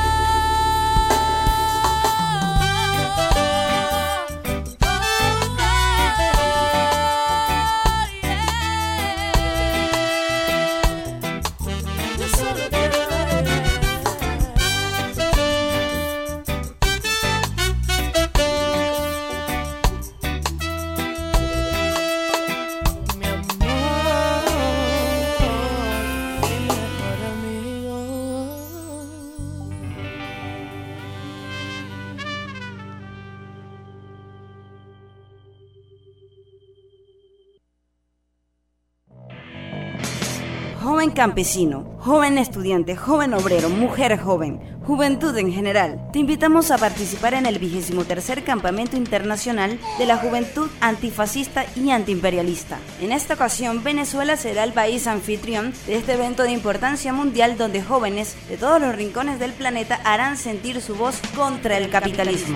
Yo solo quiero mi amor, mi mejor amigo. Joven campesino, joven estudiante, joven obrero, mujer joven, juventud en general, te invitamos a participar en el vigésimo tercer Campamento Internacional de la Juventud Antifascista y Antiimperialista. En esta ocasión, Venezuela será el país anfitrión de este evento de importancia mundial donde jóvenes de todos los rincones del planeta harán sentir su voz contra el capitalismo.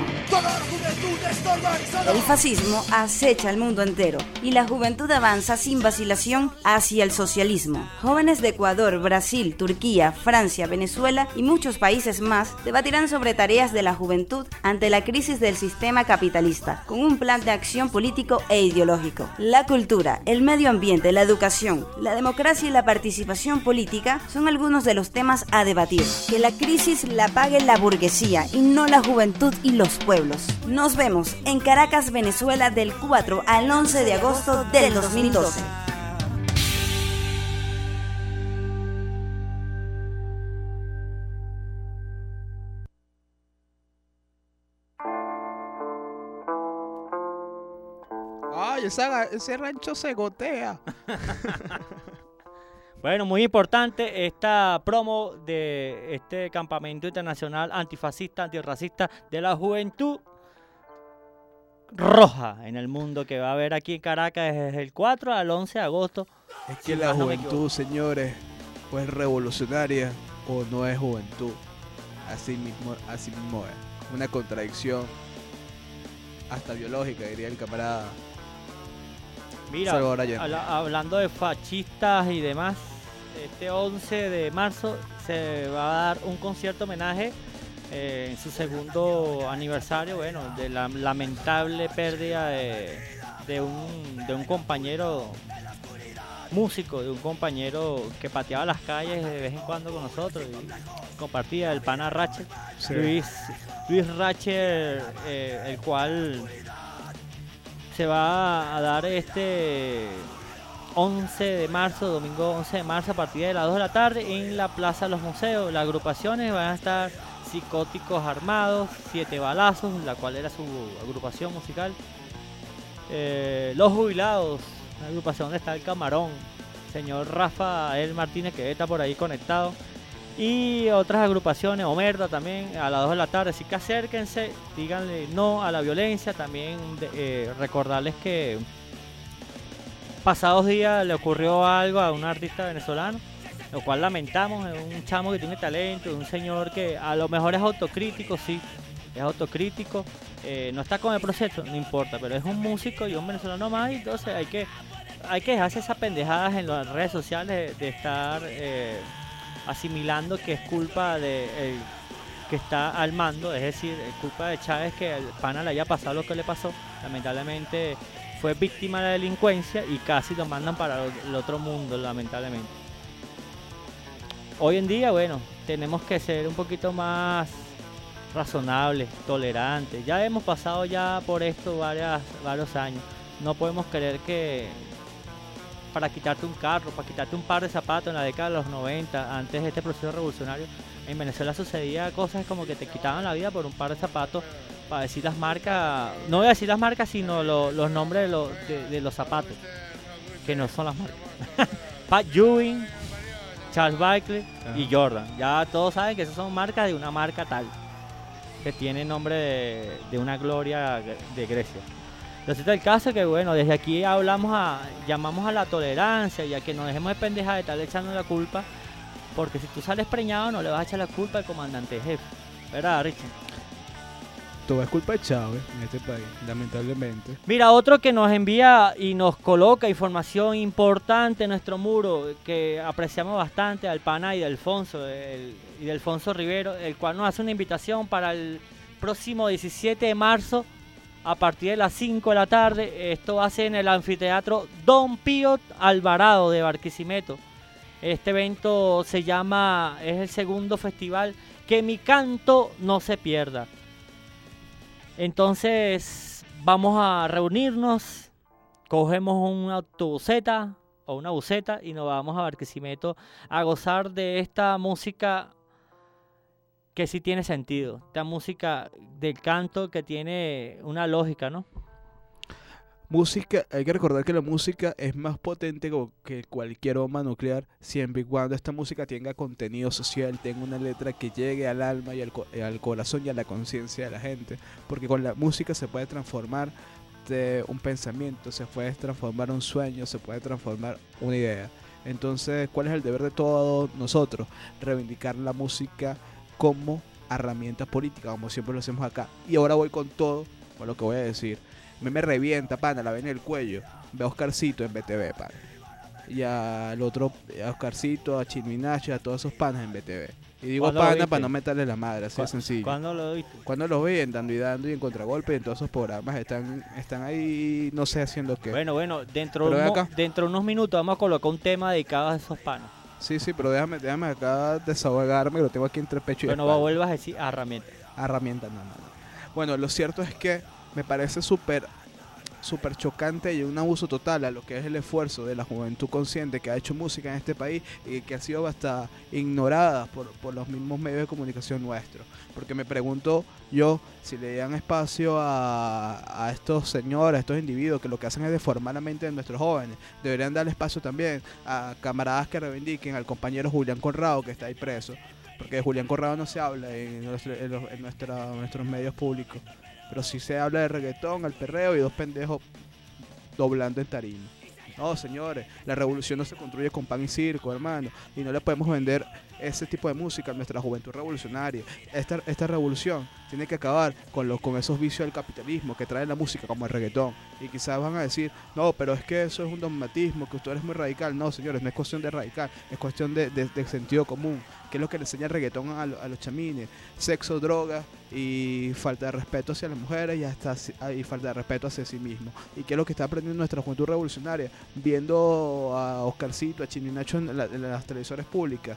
El fascismo acecha al mundo entero y la juventud avanza sin vacilación hacia el socialismo. Jóvenes de Ecuador, Brasil, Turquía, Francia, Venezuela y muchos países más debatirán sobre tareas de la juventud ante la crisis del sistema capitalista, con un plan de acción político e ideológico. La cultura, el medio ambiente, la educación, la democracia y la participación política son algunos de los temas a debatir. Que la crisis la pague la burguesía y no la juventud y los pueblos. Nos vemos en Caracas, Venezuela, del cuatro al once de agosto del dos mil doce. Ay, esa- ese rancho se gotea. Bueno, muy importante esta promo de este campamento internacional antifascista, antirracista de la juventud roja en el mundo que va a haber aquí en Caracas desde el cuatro al once de agosto. Es que Si la más no me juventud, señores, o es revolucionaria o no es juventud. Así mismo, así mismo es. Una contradicción hasta biológica, diría el camarada. Mira, Salvador Allende. habla- hablando de fascistas y demás, este once de marzo se va a dar un concierto homenaje eh, en su segundo aniversario, bueno, de la lamentable pérdida de, de un, de un compañero músico, de un compañero que pateaba las calles de vez en cuando con nosotros y compartía, el pana Ratchet, Sí. Luis, Luis Ratchet, eh, el cual se va a dar este once de marzo, domingo once de marzo a partir de las dos de la tarde en la Plaza de los Museos. Las agrupaciones van a estar Psicóticos Armados, Siete Balazos, la cual era su agrupación musical. Eh, Los Jubilados, una agrupación donde está el Camarón, señor Rafael Martínez que está por ahí conectado. Y otras agrupaciones, Omerta también, a las dos de la tarde. Así que acérquense, díganle no a la violencia. También de- eh, recordarles que pasados días le ocurrió algo a un artista venezolano, lo cual lamentamos. Es un chamo que tiene talento, un señor que a lo mejor es autocrítico, sí, es autocrítico, eh, no está con el proceso, no importa, pero es un músico y un venezolano más, y entonces hay que, hay que dejarse esas pendejadas en las redes sociales de, de estar eh, asimilando que es culpa de el que está al mando, es decir, es culpa de Chávez que al pana le haya pasado lo que le pasó. Lamentablemente fue víctima de la delincuencia y casi lo mandan para el otro mundo, lamentablemente. Hoy en día, bueno, tenemos que ser un poquito más razonables, tolerantes. Ya hemos pasado ya por esto varias, varios años. No podemos creer que para quitarte un carro, para quitarte un par de zapatos en la década de los noventa, antes de este proceso revolucionario, en Venezuela sucedía cosas como que te quitaban la vida por un par de zapatos, para decir las marcas, no voy a decir las marcas, sino lo- los nombres de, lo- de- de los zapatos, que no son las marcas. Pat Ewing, Charles Barkley y Jordan. Ya todos saben que esas son marcas de una marca tal, que tiene nombre de, de una gloria de Grecia. Lo cierto del caso es que, bueno, desde aquí hablamos a, llamamos a la tolerancia y a que nos dejemos de pendeja de estar echando la culpa, porque si tú sales preñado no le vas a echar la culpa al comandante jefe, ¿verdad, Richard? Todo es culpa de Chávez en este país, lamentablemente. Mira, otro que nos envía y nos coloca información importante en nuestro muro, que apreciamos bastante, al pana y de Alfonso, el, y de Alfonso Rivero, el cual nos hace una invitación para el próximo diecisiete de marzo, a partir de las cinco de la tarde. Esto va a ser en el anfiteatro Don Pío Alvarado de Barquisimeto. Este evento se llama, es el segundo festival Que Mi Canto No Se Pierda. Entonces vamos a reunirnos, cogemos una autobuseta o una buseta y nos vamos a Barquisimeto a gozar de esta música que sí tiene sentido, esta música del canto que tiene una lógica, ¿no? Música, hay que recordar que la música es más potente que cualquier bomba nuclear, siempre y cuando esta música tenga contenido social, tenga una letra que llegue al alma y al, al corazón y a la conciencia de la gente, porque con la música se puede transformar de un pensamiento, se puede transformar un sueño, se puede transformar una idea. Entonces, ¿cuál es el deber de todos nosotros? Reivindicar la música como herramienta política, como siempre lo hacemos acá. Y ahora voy con todo, con lo que voy a decir. A mí me revienta, pana, la vena del cuello. Ve a Oscarcito en B T V, pana. Y al otro, a Oscarcito, a Chino y Nacho, a todos esos panas en B T V. Y digo pana para no meterle la madre, así de sencillo. ¿Cuándo lo viste? Cuando los vi en Dando y Dando y en Contragolpe, en todos esos programas están, están ahí, no sé, haciendo qué. Bueno, bueno, dentro, uno, dentro de unos minutos vamos a colocar un tema dedicado a esos panas. Sí, sí, pero déjame, déjame acá desahogarme, que lo tengo aquí entre pecho y espalda. Bueno, vuelvas a decir herramienta. Herramienta, no, no, no. Bueno, lo cierto es que me parece súper súper chocante y un abuso total a lo que es el esfuerzo de la juventud consciente que ha hecho música en este país y que ha sido hasta ignorada por, por los mismos medios de comunicación nuestros. Porque me pregunto yo si le dan espacio a, a estos señores, a estos individuos que lo que hacen es deformar la mente de nuestros jóvenes. Deberían darle espacio también a camaradas que reivindiquen al compañero Julián Conrado, que está ahí preso. Porque de Julián Conrado no se habla en, nuestro, en, los, en nuestra, nuestros medios públicos. Pero sí se habla de reggaetón, al perreo y dos pendejos doblando en tarima. No, señores, la revolución no se construye con pan y circo, hermano. Y no le podemos vender ese tipo de música a nuestra juventud revolucionaria. Esta, esta revolución tiene que acabar con, los, con esos vicios del capitalismo que trae la música como el reggaetón. Y quizás van a decir, no, pero es que eso es un dogmatismo, que usted es muy radical. No, señores, no es cuestión de radical, es cuestión de, de, de sentido común. Que es lo que le enseña el reggaetón a, a los chamines: sexo, droga y falta de respeto hacia las mujeres y hasta y falta de respeto hacia sí mismo. Y que es lo que está aprendiendo nuestra juventud revolucionaria, viendo a Oscarcito, a Chino y Nacho en, la, en las televisoras públicas.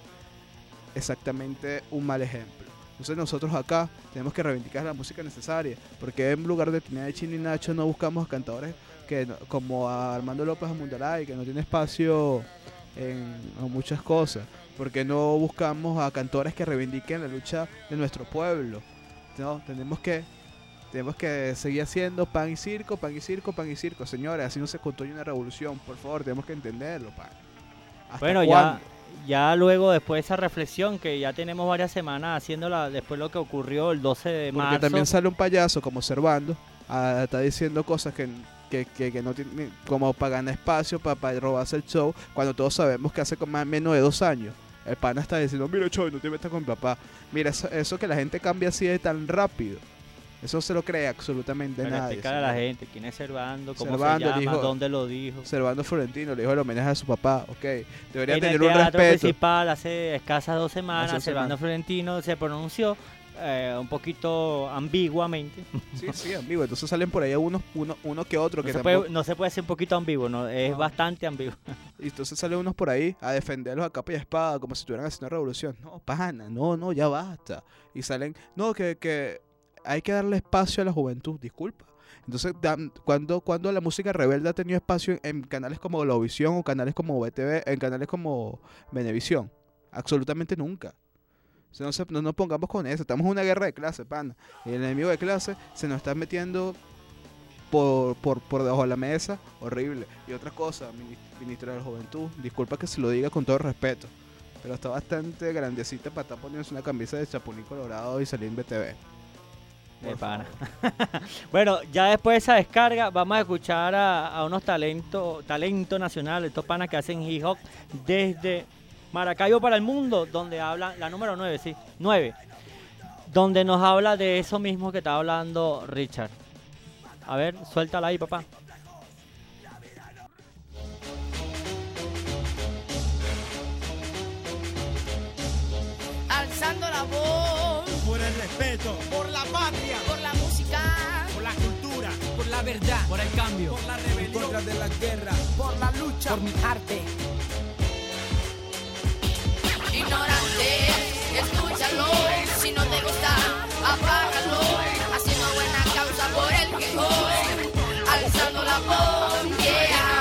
Exactamente un mal ejemplo. Entonces nosotros acá tenemos que reivindicar la música necesaria, porque en lugar de tener a Chino y Nacho no buscamos a cantadores que no, como a Armando López Amundaray, que no tiene espacio en, en muchas cosas. Porque no buscamos a cantores que reivindiquen la lucha de nuestro pueblo. No, tenemos que tenemos que seguir haciendo pan y circo, pan y circo, pan y circo, señores. Así no se construye una revolución, por favor, tenemos que entenderlo, pan. Bueno, ya, ya luego después de esa reflexión que ya tenemos varias semanas haciéndola, después lo que ocurrió el doce de marzo. Porque también sale un payaso como Servando, a, está diciendo cosas que Que, que, que no tiene, como para ganar espacio, para, para robarse el show, cuando todos sabemos que hace como menos de dos años el pana está diciendo, mira Choy, no te metas con mi papá. Mira, eso, eso que la gente cambia así de tan rápido, eso se lo cree absolutamente Pero nadie. Explicar a la gente quién es Servando, cómo Servando, se llama, dijo, dónde lo dijo. Servando Florentino le dijo el homenaje a su papá, ok. Debería en tener el un teatro respeto. principal hace escasas dos semanas, Hace Servando semana. Florentino se pronunció eh, un poquito ambiguamente. Sí, sí, ambiguo. Entonces salen por ahí unos, uno, uno que otro. No, que se tampoco... puede, no se puede ser un poquito ambiguo, no, es no. bastante ambiguo. Y entonces salen unos por ahí a defenderlos a capa y espada como si estuvieran haciendo revolución. No, pana, no, no, ya basta. Y salen, no, que, que hay que darle espacio a la juventud, disculpa. Entonces, dan, cuando, cuando la música rebelde ha tenido espacio en, en canales como Globovisión o canales como B T V, en canales como Venevisión, absolutamente nunca. O sea, no, se, no nos pongamos con eso, estamos en una guerra de clase, pana. Y el enemigo de clase se nos está metiendo por, por, por debajo de la mesa, horrible. Y otra cosa, ministra de la Juventud, disculpa que se lo diga con todo respeto, pero está bastante grandecita para estar poniéndose una camisa de Chapulín Colorado y salir en B T V. De pana. Bueno, ya después de esa descarga vamos a escuchar a, a unos talentos, talento nacional, estos panas que hacen hip hop desde Maracaibo para el mundo, donde hablan, la número nueve, sí, nueve, donde nos habla de eso mismo que estaba hablando Richard. A ver, suéltala ahí, papá. Alzando la voz por el respeto, por la patria, por la música, por la cultura, por la verdad, por el cambio, por la rebelión, en contra de la guerra, por la lucha, por mi arte. Ignorante, escúchalo, si no te gusta, apágalo, haciendo buena causa por el quejón, alzando la voz, yeah.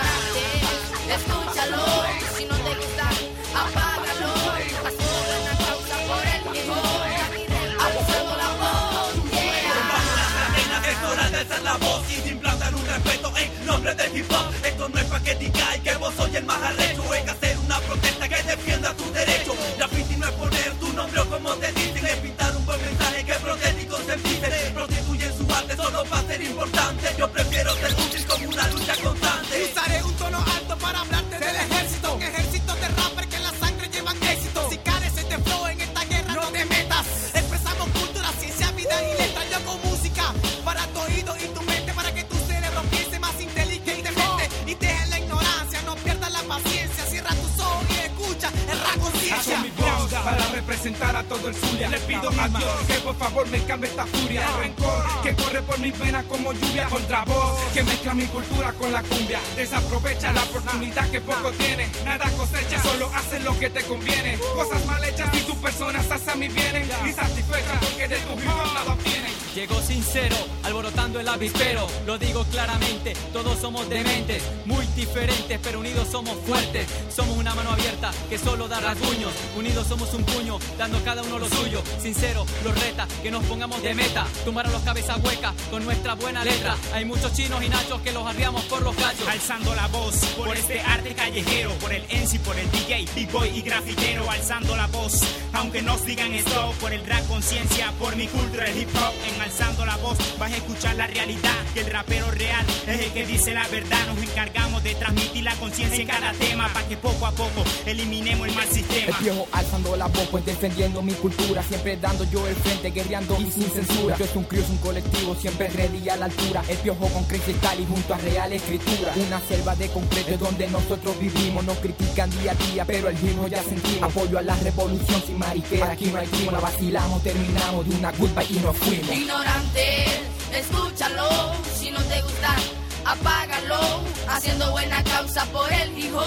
Escúchalo, si no te gusta, apágalo, haciendo buena causa por el quejón, alzando la voz, yeah. Rompamos las cadenas, es hora de alzar la voz y de implantar un respeto en nombre del hip hop. Esto no es pa' que digáis que vos sois el más arrecho, es que hacer una protesta que defienda tus derechos. Graffiti no es poner tu nombre o como te dicen, es pintar un buen mensaje que protege y concientice. Prostituyen su arte solo para ser importante, yo prefiero ser útil como una lucha constante. Usaré un tono alto para hablarte del ejército, un ejército de rappers que en la sangre llevan éxito. Si careces de flow en esta guerra no te metas, expresamos cultura, ciencia, vida y letra. Yo con música para tu oído y tu mente, para que tu cerebro piense más inteligentemente y deje la ignorancia, no pierdas la paciencia, cierra tus ojos y escucha el ra conciencia. Mi voz para representar a todo el Zulia, le pido a Dios que por favor me cambie esta furia, el rencor que corre por mis venas como lluvia contra vos, que mezcla mi cultura con la cumbia, desaprovecha la oportunidad que poco tiene, nada cosecha, solo hace lo que te conviene, cosas mal hechas y tus personas hasta mí vienen, y satisfechas porque de tu hip nada obtienen. Llegó sincero, alborotando el avispero, lo digo claramente, todos somos dementes, muy diferentes, pero unidos somos fuertes, somos una mano abierta que solo da rasguños, unidos somos un puño, dando cada uno lo suyo, sincero, los reta, que nos pongamos de meta, tumbaron los cabezas huecas con nuestra buena letra, hay muchos chinos y nachos que los arriamos por los cachos. Alzando la voz por este arte callejero, por el M C, por el D J, B-boy y grafitero, alzando la voz, aunque nos digan esto, por el rap conciencia, por mi cultura, el hip hop, en alzando la voz vas a escuchar la realidad, que el rapero real es el que dice la verdad, nos encargamos de transmitir la conciencia en cada tema, para que poco a poco eliminemos el mal sistema. El viejo alzando la voz, pues defendiendo mi cultura, siempre dando yo el frente, guerreando y sin censura. Yo es un crío, es un colectivo, siempre ready a la altura. El piojo con cristal y junto a real escritura. Una selva de concreto es donde nosotros vivimos. Nos critican día a día, pero el ritmo ya sentimos. Apoyo a la revolución sin mariquera, aquí no hay clima. La vacilamos, terminamos de una goodbye y nos fuimos. Ignorante, escúchalo, si no te gusta, apágalo, haciendo buena causa por el hijo,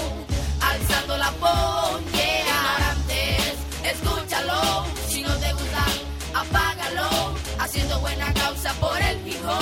alzando la voz, yeah. Ignorantes, escúchalo, si no te gusta, apágalo, haciendo buena causa por el hijo,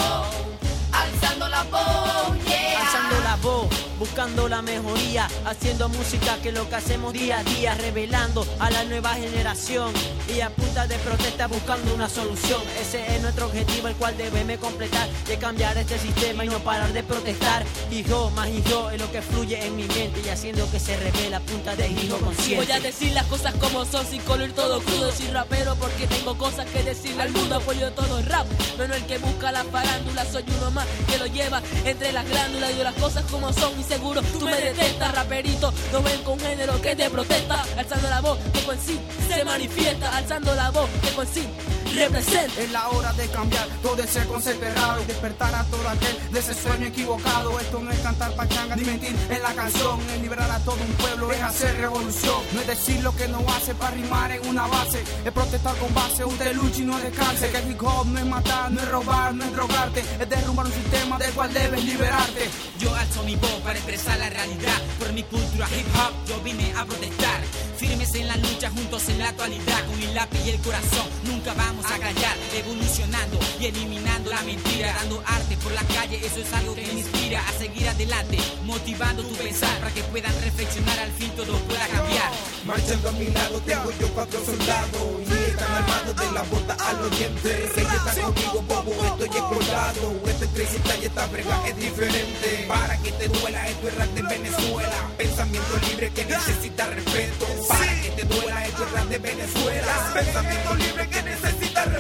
alzando la voz, yeah. Alzando la voz, buscando la mejoría, haciendo música que lo que hacemos día a día, revelando a la nueva generación y a punta de protesta buscando una solución. Ese es nuestro objetivo, el cual debemos completar, de cambiar este sistema y no parar de protestar. Hijo más hijo es lo que fluye en mi mente y haciendo que se revele a punta de hijo consciente. Voy a decir las cosas como son, sin color todo crudo, sin rapero porque tengo cosas que decirle al mundo. Apoyo todo el rap, menos el que busca la farándula. Soy uno más que lo lleva entre las glándulas. Digo las cosas como son y seguro tú me detestas. Raperito, no ven con género que te protesta, alzando la voz que con sí se manifiesta, alzando la voz que con sí representa. Es la hora de cambiar todo ese concepto errado y despertar a todo aquel de ese sueño equivocado. Esto no es cantar pachanga ni mentir en la canción, es liberar a todo un pueblo, es hacer revolución. No es decir lo que no hace para rimar en una base, es protestar con base, usted lucha y no descanse. Que el hip hop no es matar, no es robar, no es drogarte, es derrumbar un sistema del cual debes liberarte. Yo alzo mi voz para expresar la realidad, por mi cultura hip hop yo vine a protestar. Firmes en la lucha, juntos en la actualidad, con el lápiz y el corazón nunca vamos a callar, evolucionando y eliminando la mentira, dando arte por la calle, eso es algo que me inspira a seguir adelante, motivando tu pensar para que puedan reflexionar, al fin todo pueda cambiar. Marchando a mi lado tengo yo cuatro soldados y están armados de la bota a los dientes. Ellos están conmigo, bobo, estoy explotado. Esto es crazy y esta brega es diferente. Para que te duela, esto es rap de Venezuela. Pensamiento libre que necesita respeto. Para que te duela, esto es rap de Venezuela. Pensamiento libre que necesita respeto.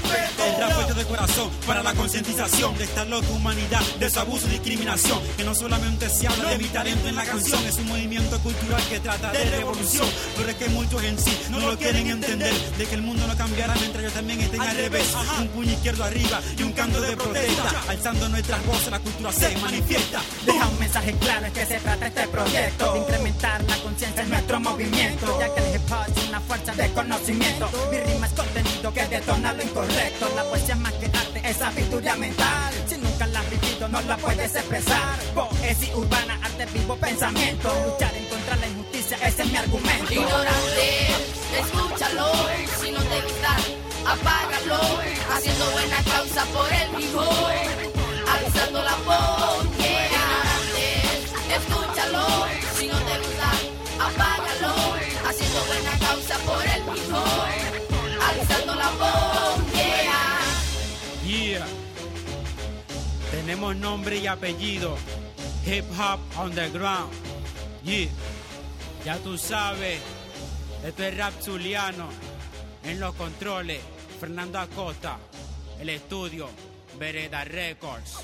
respeto. El rap hecho de corazón para la concientización de esta loca humanidad, de su abuso y discriminación. Que no solamente se habla de mi talento en la canción, es un movimiento cultural que trata de revolución. Pero es que muchos en sí no lo quieren entender, de que el mundo no cambiará mientras ellos también estén al revés. Un puño izquierdo arriba y un canto de protesta, alzando nuestras voces la cultura se manifiesta. Deja un mensaje claro, es que se trata este proyecto de incrementar la conciencia en nuestro movimiento, ya que el hip hop es una fuerza de conocimiento. Mi rima es contenido que detona lo incorrecto. La poesía es más que arte, es sabiduría mental. Si nunca la has vivido no la puedes expresar. Poesía urbana, arte vivo, pensamiento. Luchar en contra de la injusticia, ese es mi argumento. Ignorante, escúchalo, si no te gusta, apágalo, haciendo buena causa por el mejor, alzando la voz, yeah. Ignorante, escúchalo, si no te gusta, apágalo, haciendo buena causa por el mejor, alzando la voz, yeah. Yeah. Tenemos nombre y apellido, Hip Hop Underground. Yeah. Ya tú sabes, esto es rap zuliano. En los controles, Fernando Acosta. El estudio, Vereda Records.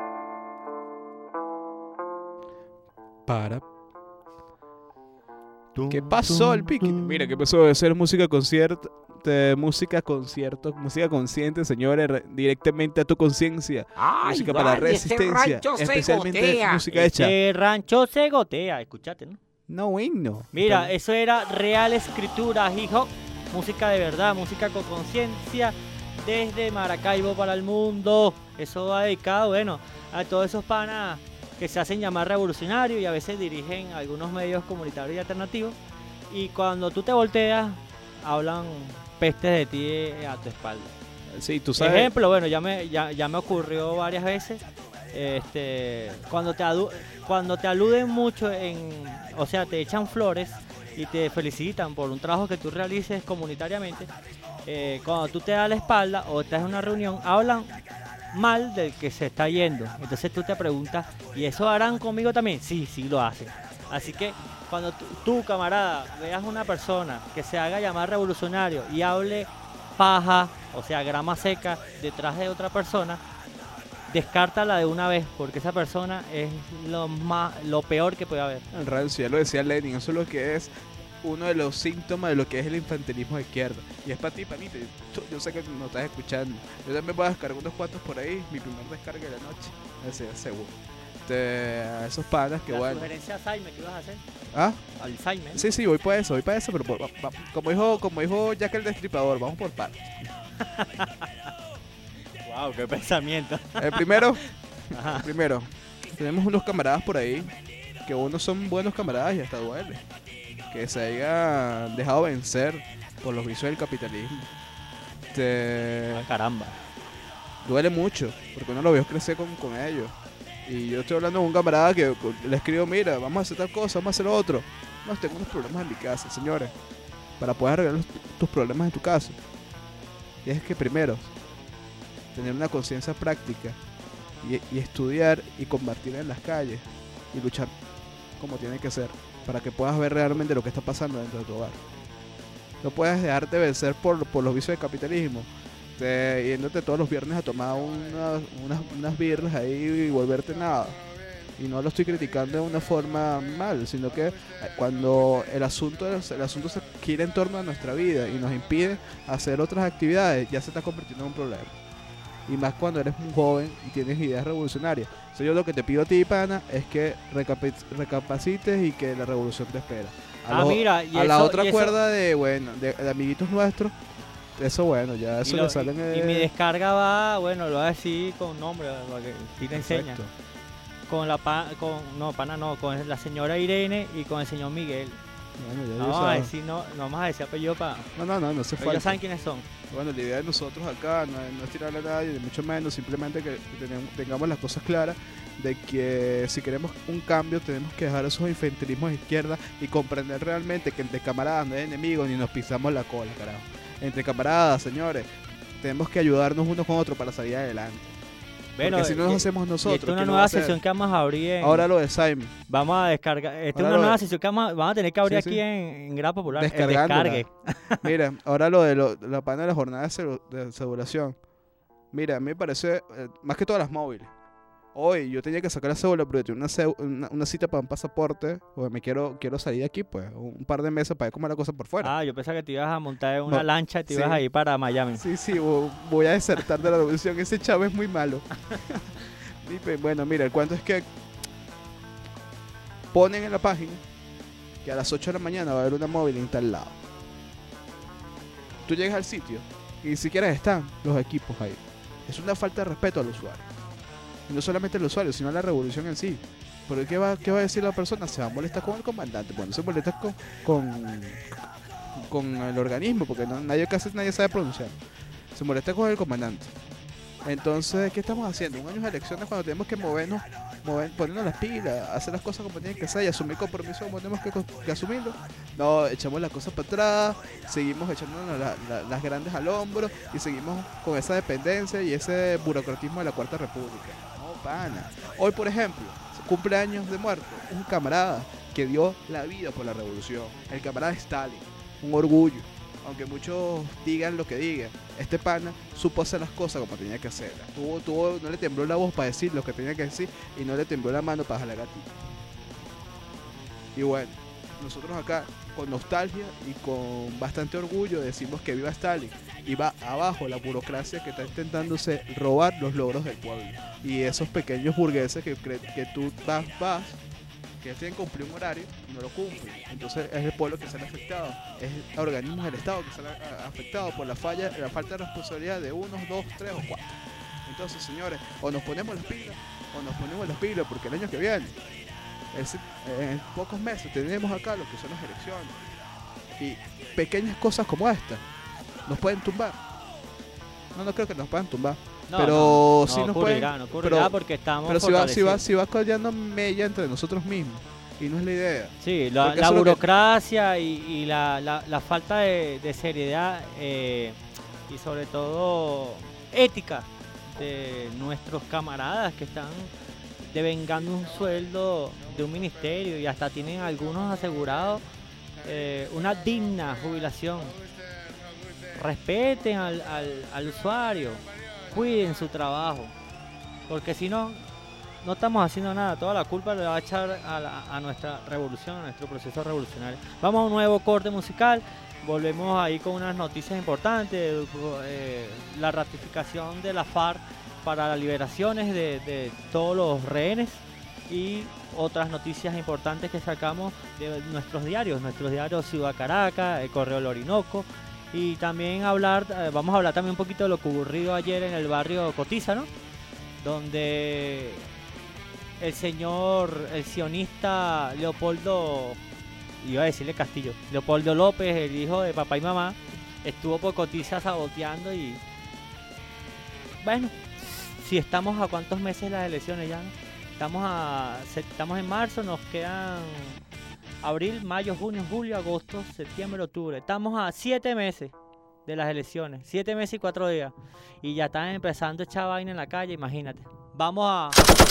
Para. ¿Qué pasó el pique? Mira, ¿qué pasó de hacer música concierto? De música concierto, música consciente, señores, re- directamente a tu conciencia. Música vale, para resistencia, ese rancho se especialmente gotea. música hecha. Ese rancho se gotea, escuchate, ¿no? No, bueno. Mira, eso era real escritura, hip hop, música de verdad, música con conciencia, desde Maracaibo para el mundo. Eso va dedicado, bueno, a todos esos panas que se hacen llamar revolucionarios y a veces dirigen algunos medios comunitarios y alternativos. Y cuando tú te volteas, hablan pestes de ti a tu espalda. Sí, tú sabes. Ejemplo, bueno, ya me, ya, ya me ocurrió varias veces. Este, cuando te adu- cuando te aluden mucho en, o sea, te echan flores y te felicitan por un trabajo que tú realices comunitariamente, eh, cuando tú te das la espalda o estás en una reunión, hablan mal del que se está yendo. Entonces tú te preguntas, ¿y eso harán conmigo también? Sí, sí lo hacen. Así que cuando tú, tú, camarada, veas una persona que se haga llamar revolucionario y hable paja, o sea, grama seca, detrás de otra persona, descártala de una vez, porque esa persona es lo más, lo peor que puede haber. El rancio, ya lo decía Lenin, eso es lo que es uno de los síntomas de lo que es el infantilismo de izquierda. Y es para ti, panita, yo, yo sé que no estás escuchando. Yo también voy a descargar unos cuantos por ahí, mi primer descarga de la noche, ese es seguro. Este, a esos panas que La bueno. sugerencia Alzheimer que ibas a hacer. ¿Ah? Alzheimer. Sí, sí, voy para eso, voy para eso, pero por- va- va- como dijo, como dijo Jack el Destripador, vamos por partes. Wow, qué pensamiento. El primero, Ajá. el primero, tenemos unos camaradas por ahí, que unos son buenos camaradas y hasta duele. Que se hayan dejado vencer por los vicios del capitalismo. Este, Ah, caramba. duele mucho, porque uno lo vio crecer con, con ellos. Y yo estoy hablando con un camarada que le escribo, mira, vamos a hacer tal cosa, vamos a hacer lo otro. No, tengo unos problemas en mi casa, señores. Para poder arreglar los- tus problemas en tu casa, tienes que primero tener una conciencia práctica y, y estudiar y combatir en las calles y luchar como tiene que ser, para que puedas ver realmente lo que está pasando dentro de tu hogar. No puedes dejarte vencer por, por los vicios del capitalismo, te, yéndote todos los viernes a tomar unas, unas, unas birras ahí y volverte nada. Y no lo estoy criticando de una forma mal, sino que cuando el asunto, el asunto se gira en torno a nuestra vida y nos impide hacer otras actividades, ya se está convirtiendo en un problema. Y más cuando eres un joven y tienes ideas revolucionarias. Entonces yo lo que te pido a ti, pana, es que recapi- recapacites y que la revolución te espera. A, Ah, lo- mira, y a la eso- otra y eso- cuerda de, bueno, de, de amiguitos nuestros, eso bueno, ya eso y, lo- le salen... y- y mi descarga va, bueno, lo voy a decir con nombre, para que sí te enseña. Perfecto. Con la pa, con, no, pana no, con la señora Irene y con el señor Miguel. Bueno, ya No yo vamos a sé. decir, no, no vamos a decir apellido para... No, no, no, no se Ellos falta. saben quiénes son. Bueno, la idea de nosotros acá no es, no es tirarle a nadie, ni mucho menos, simplemente que tenemos- tengamos las cosas claras de que si queremos un cambio tenemos que dejar esos infantilismos de izquierda y comprender realmente que entre camaradas no hay enemigos ni nos pisamos la cola, carajo. Entre camaradas, señores, tenemos que ayudarnos unos con otros para salir adelante. Bueno, porque si no nos y- hacemos y nosotros. esta es una ¿quién lo nueva va a hacer? sesión que vamos a abrir en... Ahora lo de Simon. Vamos a descargar. Esta es Ahora una lo nueva de- sesión que vamos, vamos a tener que abrir Sí, aquí sí. en, en Grado Popular. El Descargándola. descargue. Mira, ahora lo de lo- la pana de la jornada de, celu- de cedulación. Mira, a mí me parece, eh, más que todas las móviles. Hoy yo tenía que sacar la cédula, pero tenía una, ceu- una, una cita para un pasaporte, porque me quiero quiero salir de aquí, pues, un par de meses para ver cómo es la cosa por fuera. Ah, yo pensaba que te ibas a montar en una No, lancha y te sí. ibas a ir para Miami. Sí, sí, vo- voy a desertar de la revolución. Ese chavo es muy malo. Y, pues, bueno, mira, el cuento es que ponen en la página que a las ocho de la mañana va a haber una móvil en tal lado. Tú llegas al sitio y ni siquiera están los equipos ahí. Es una falta de respeto al usuario. Y no solamente al usuario, sino a la revolución en sí. Porque ¿qué va, qué va a decir la persona? Se va a molestar con el comandante. Bueno, se molesta con, con, con el organismo, porque no, nadie, casi nadie sabe pronunciar. Se molesta con el comandante. Entonces, ¿qué estamos haciendo? Un año de elecciones cuando tenemos que movernos, mover, ponernos las pilas, hacer las cosas como tienen que ser y asumir compromisos como tenemos que, que asumirlo. No, echamos las cosas para atrás, seguimos echándonos la- la- las grandes al hombro y seguimos con esa dependencia y ese burocratismo de la Cuarta República. No, pana. Hoy, por ejemplo, cumpleaños de muerto, un camarada que dio la vida por la revolución, el camarada Stalin, un orgullo. Aunque muchos digan lo que digan, este pana supo hacer las cosas como tenía que hacerlas. Tuvo, tuvo, no le tembló la voz para decir lo que tenía que decir y no le tembló la mano para jalar gatito. Y bueno, nosotros acá con nostalgia y con bastante orgullo decimos que viva Stalin y va abajo la burocracia que está intentándose robar los logros del pueblo. Y esos pequeños burgueses que, creen que tú vas, vas, que tienen que cumplir un horario y no lo cumplen. Entonces es el pueblo que sale afectado, es el organismo del Estado que sale a- afectado por la falla, la falta de responsabilidad de unos, dos, tres o cuatro. Entonces, señores, o nos ponemos las pilas, o nos ponemos las pilas, porque el año que viene, es- en pocos meses, tenemos acá lo que son las elecciones. Y pequeñas cosas como esta nos pueden tumbar. No, no creo que nos puedan tumbar. No, pero no, sí no nos ocurrirá, pueden, no ocurrirá pero, porque estamos pero si va, si va, fortalecidos. si va cayendo mella entre nosotros mismos y no es la idea. Sí, la, Porque la eso es lo que- burocracia y, y la, la- la falta de, de seriedad eh, y sobre todo ética de nuestros camaradas que están devengando un sueldo de un ministerio y hasta tienen algunos asegurados eh, una digna jubilación. Respeten al, al- al usuario, cuiden su trabajo, porque si no, no estamos haciendo nada. Toda la culpa le va a echar a, la- a nuestra revolución, a nuestro proceso revolucionario. Vamos a un nuevo corte musical, volvemos ahí con unas noticias importantes, eh, la ratificación de la FARC para las liberaciones de, de todos los rehenes y otras noticias importantes que sacamos de nuestros diarios, nuestros diarios Ciudad Caracas, el Correo del Orinoco, y también hablar, eh, vamos a hablar también un poquito de lo que ocurrido ayer en el barrio Cotiza, ¿no? Donde el señor, el sionista Leopoldo, iba a decirle Castillo, Leopoldo López, el hijo de papá y mamá, estuvo por Cotiza saboteando y bueno, si estamos a cuántos meses las elecciones ya, ¿no? Estamos a se- estamos en marzo, nos quedan abril, mayo, junio, julio, agosto, septiembre, octubre. Estamos a siete meses de las elecciones, siete meses y cuatro días. Y ya están empezando a echar vaina en la calle, imagínate. Vamos a...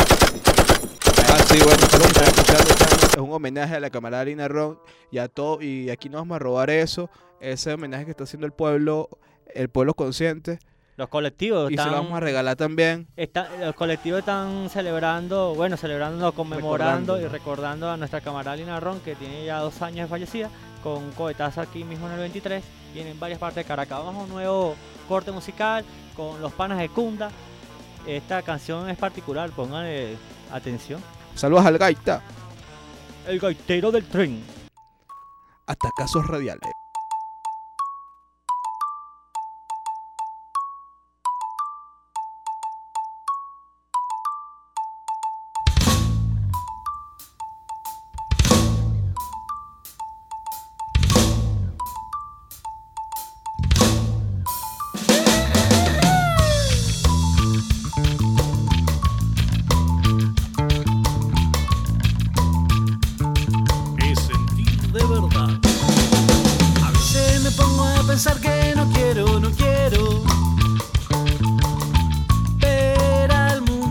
Ah, sí, bueno, esto lo que están escuchando, chamo, es un homenaje a la camarada Lina Ron y a todo, y aquí nos vamos a robar eso, ese homenaje que está haciendo el pueblo, el pueblo consciente. Los colectivos Y están... se lo vamos a regalar también. Está- los colectivos están celebrando, bueno, celebrando, no, conmemorando Recordando. y recordando a nuestra camarada Lina Ron, que tiene ya dos años de fallecida, con un cohetazo aquí mismo en el veintitrés y en varias partes de Caracas. Vamos a un nuevo corte musical con los panas de Cunda. Esta canción es particular, pónganle atención. Saludos al gaita. El gaitero del tren. Hasta casos radiales. Es sentir de verdad. A veces me pongo a pensar que no quiero, no quiero ver al mundo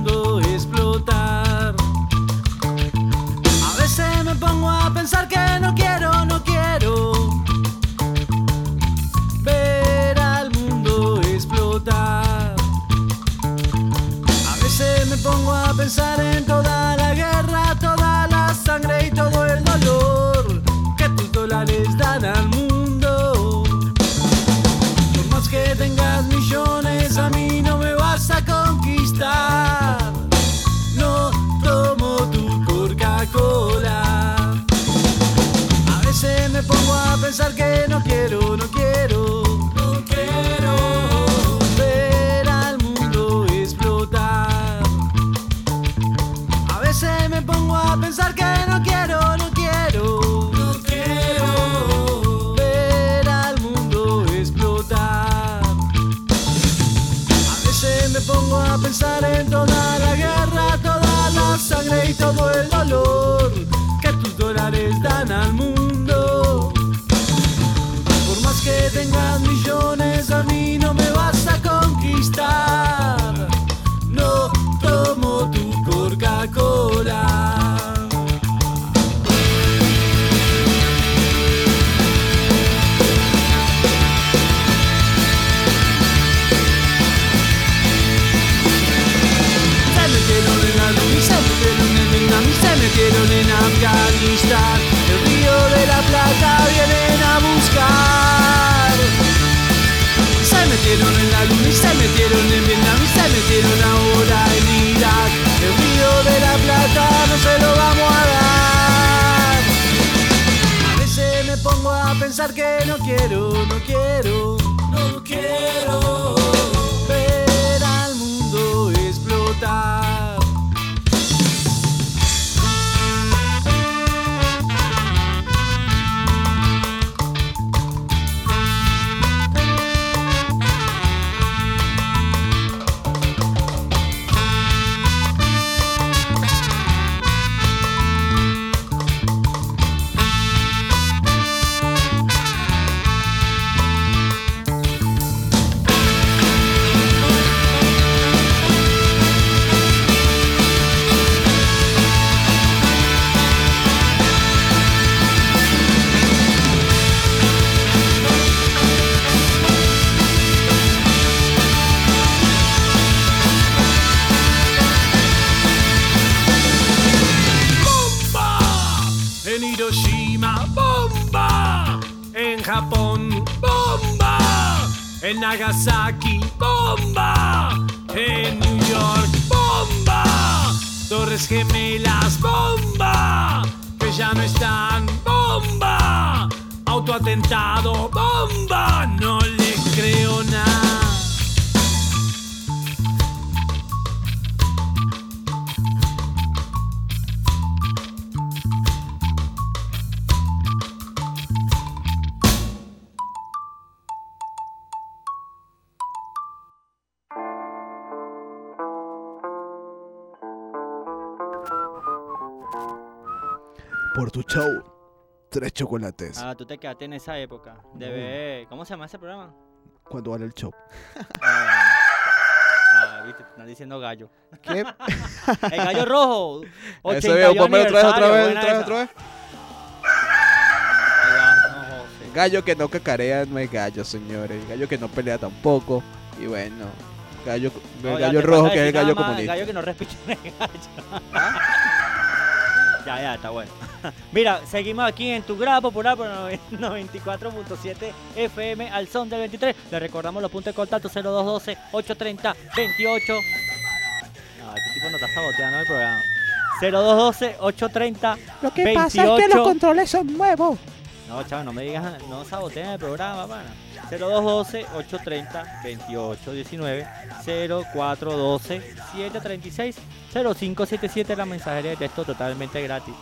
todo el dolor que tus dólares dan al mundo. Por más que tengas millones, a mí no me vas a conquistar. No tomo tu Coca-Cola. Se metieron en Afganistán, el Río de la Plata vienen a buscar. Se metieron en la luna y se metieron en Vietnam y se metieron ahora en Irak. El Río de la Plata no se lo vamos a dar. A veces me pongo a pensar que no quiero, no quiero, no quiero ver al mundo explotar. En Nagasaki, bomba. En New York, bomba. Torres Gemelas, bomba. Que ya no están, bomba. Autoatentado, bomba. No le creo nada. Por tu show, tres chocolates. Ah, tú te quedaste en esa época. De ver... ¿Cómo se llama ese programa? ¿Cuándo vale el show? Ah, ah, viste, te están diciendo gallo. ¿Qué? El gallo rojo. Eso veo, ponme otra vez, otra vez, otra vez, otra vez. Gallo que no cacarea no es gallo, señores. Gallo que no pelea tampoco. Y bueno, gallo, el Oiga, gallo te rojo falta que es el decir gallo nada más, comunista. Gallo que no respira no es gallo. Ya, ya, está bueno. Mira, seguimos aquí en tu grado popular por noventa y cuatro punto siete F M al son del veintitrés. Le recordamos los puntos de contacto cero dos uno dos, ocho tres cero, veintiocho. No, este tipo no está saboteando el programa. cero dos uno dos, ocho tres cero, veintiocho. Lo que pasa es que los controles son nuevos. No, chaval, no me digas, no saboteen el programa, pana. cero dos uno dos, ocho tres cero, veintiocho diecinueve, cero cuatro uno dos, siete tres seis, cero cinco siete siete, la mensajería de texto totalmente gratis.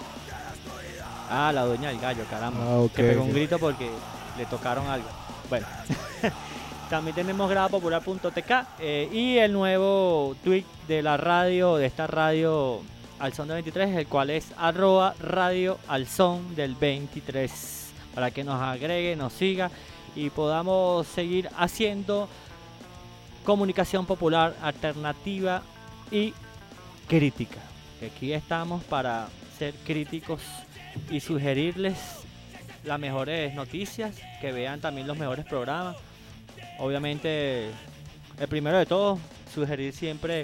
Ah, la dueña del gallo, caramba. Ah, okay, que pegó okay. un grito porque le tocaron algo. Bueno, también tenemos grado popular punto t k eh, y el nuevo tweet de la radio, de esta radio al son del veintitrés, el cual es arroba radio al son del veintitrés. Para que nos agregue, nos siga y podamos seguir haciendo comunicación popular alternativa y crítica. Aquí estamos para ser críticos y sugerirles las mejores noticias, que vean también los mejores programas. Obviamente, el primero de todos, sugerir siempre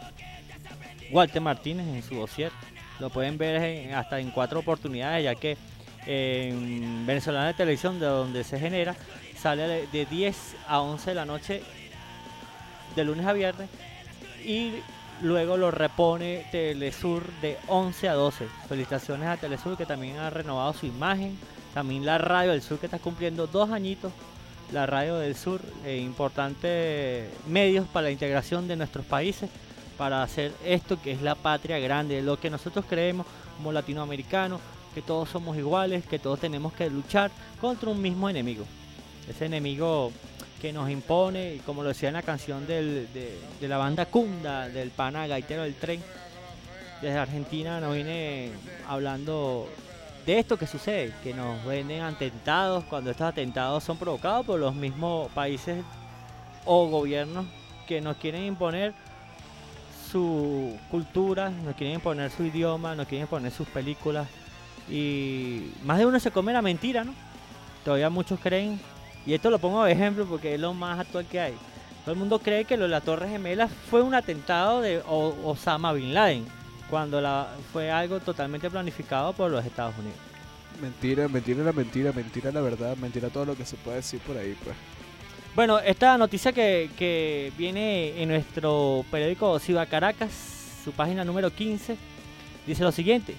Walter Martínez en su dossier. Lo pueden ver en, hasta en cuatro oportunidades, ya que en Venezolana de Televisión, de donde se genera, sale de, de diez a once de la noche de lunes a viernes, y luego lo repone Telesur de once a doce. Felicitaciones a Telesur, que también ha renovado su imagen. También la Radio del Sur, que está cumpliendo dos añitos. La Radio del Sur, eh, importantes medios para la integración de nuestros países, para hacer esto que es la patria grande, lo que nosotros creemos como latinoamericanos, que todos somos iguales, que todos tenemos que luchar contra un mismo enemigo. Ese enemigo que nos impone, y como lo decía en la canción del, de, de la banda Kunda, del pana gaitero del tren, desde Argentina nos viene hablando de esto que sucede, que nos venden atentados, cuando estos atentados son provocados por los mismos países o gobiernos que nos quieren imponer su cultura, nos quieren imponer su idioma, nos quieren imponer sus películas, y más de uno se come la mentira, ¿no? Todavía muchos creen, y esto lo pongo de ejemplo porque es lo más actual que hay. Todo el mundo cree que lo de la Torre Gemela fue un atentado de o- Osama Bin Laden, cuando la, fue algo totalmente planificado por los Estados Unidos. Mentira, mentira la mentira, mentira la verdad, mentira todo lo que se puede decir por ahí, pues. Bueno, esta noticia que, que viene en nuestro periódico Ciudad Caracas, su página número quince, dice lo siguiente.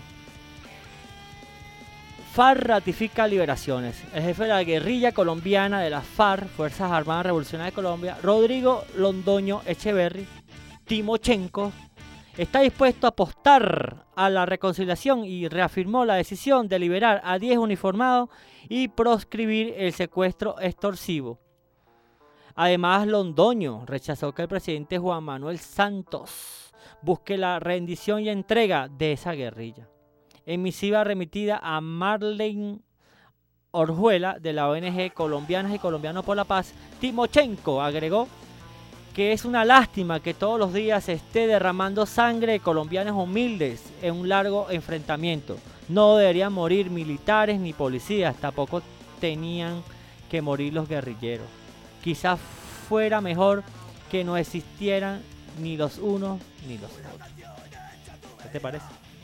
FARC ratifica liberaciones. El jefe de la guerrilla colombiana de las FARC, Fuerzas Armadas Revolucionarias de Colombia, Rodrigo Londoño Echeverry Timochenko, está dispuesto a apostar a la reconciliación y reafirmó la decisión de liberar a diez uniformados y proscribir el secuestro extorsivo. Además, Londoño rechazó que el presidente Juan Manuel Santos busque la rendición y entrega de esa guerrilla. En misiva remitida a Marlene Orjuela de la O N G Colombianas y Colombianos por la Paz, Timochenko agregó que es una lástima que todos los días se esté derramando sangre de colombianos humildes en un largo enfrentamiento. No deberían morir militares ni policías, tampoco tenían que morir los guerrilleros. Quizás fuera mejor que no existieran ni los unos ni los otros. ¿Qué te parece?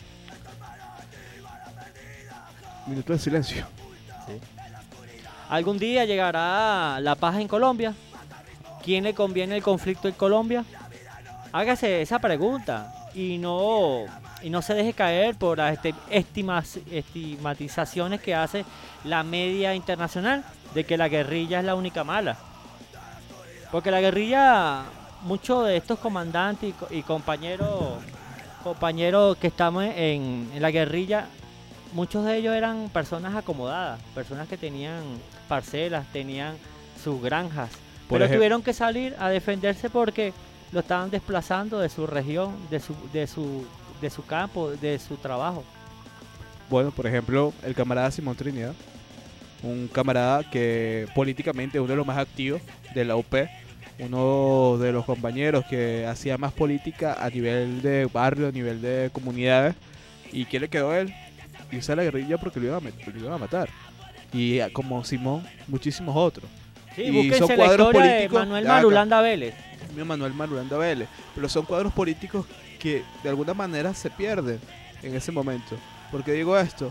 Minuto de silencio. Sí. ¿Algún día llegará la paz en Colombia? ¿Quién le conviene el conflicto en Colombia? Hágase esa pregunta y no, y no se deje caer por las este, estimas, estigmatizaciones que hace la media internacional de que la guerrilla es la única mala. Porque la guerrilla, muchos de estos comandantes y, co- y compañeros, compañeros que estamos en, en la guerrilla, muchos de ellos eran personas acomodadas, personas que tenían parcelas, tenían sus granjas, Por pero ejem- tuvieron que salir a defenderse porque lo estaban desplazando de su región, de su, de su, de su campo, de su trabajo. Bueno, por ejemplo, el camarada Simón Trinidad, un camarada que políticamente es uno de los más activos de la U P, uno de los compañeros que hacía más política a nivel de barrio, a nivel de comunidades. ¿Y qué le quedó a él? Irse a la guerrilla porque lo iban a, met- lo iban a matar. Y ah, como Simón, muchísimos otros. Sí, Y búsquense son la cuadros historia de políticos. Manuel Ya, acá. Marulanda Vélez. Mi Manuel Marulanda Vélez. Pero son cuadros políticos que de alguna manera se pierden en ese momento. ¿Por qué digo esto?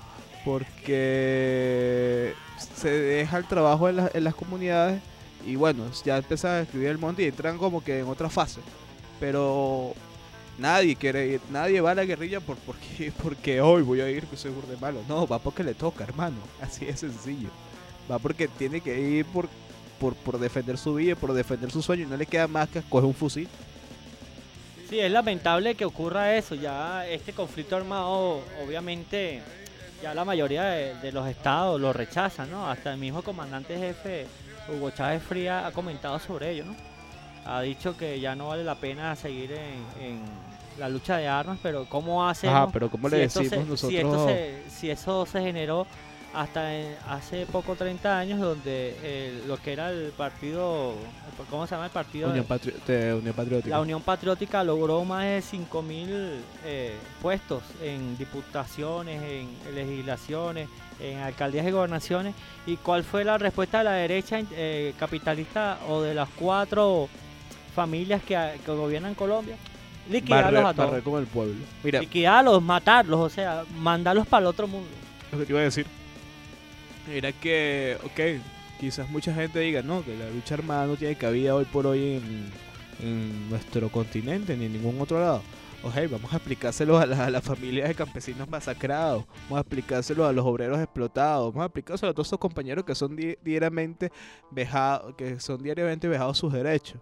Porque se deja el trabajo en, la- en las comunidades y bueno, ya empiezan a escribir el monte y entran como que en otra fase. Pero nadie quiere ir, nadie va a la guerrilla por porque, porque hoy voy a ir que soy burde malo. No, va porque le toca, hermano. Así de sencillo. Va porque tiene que ir por, por, por defender su vida, por defender su sueño y no le queda más que coger un fusil. Sí, es lamentable que ocurra eso. Ya este conflicto armado, obviamente, ya la mayoría de, de los estados lo rechazan, ¿no? Hasta el mismo comandante jefe, Hugo Chávez Frías, ha comentado sobre ello, ¿no? Ha dicho que ya no vale la pena seguir en, en la lucha de armas, pero ¿cómo hacemos? Ajá, pero ¿cómo le esto decimos se- nosotros? Si, esto se- si eso se generó hasta en- hace poco treinta años, donde eh, lo que era el partido, ¿cómo se llama el partido? Unión, Patri- de Unión Patriótica. La Unión Patriótica logró más de cinco mil eh, puestos en diputaciones, en legislaciones, en alcaldías y gobernaciones. ¿Y cuál fue la respuesta de la derecha eh, capitalista o de las cuatro familias que, que gobiernan Colombia? Liquidarlos Barrer- a todos. barrer como el pueblo. Mira, Liquidarlos, matarlos, o sea, mandarlos para el otro mundo. lo que te iba a decir era que, ok, quizás mucha gente diga, no, que la lucha armada no tiene cabida hoy por hoy en, en nuestro continente ni en ningún otro lado. Ok, vamos a explicárselo a, la- a las familias de campesinos masacrados, vamos a explicárselo a los obreros explotados, vamos a explicárselo a todos esos compañeros que son di- diariamente vejados, que son diariamente vejados sus derechos.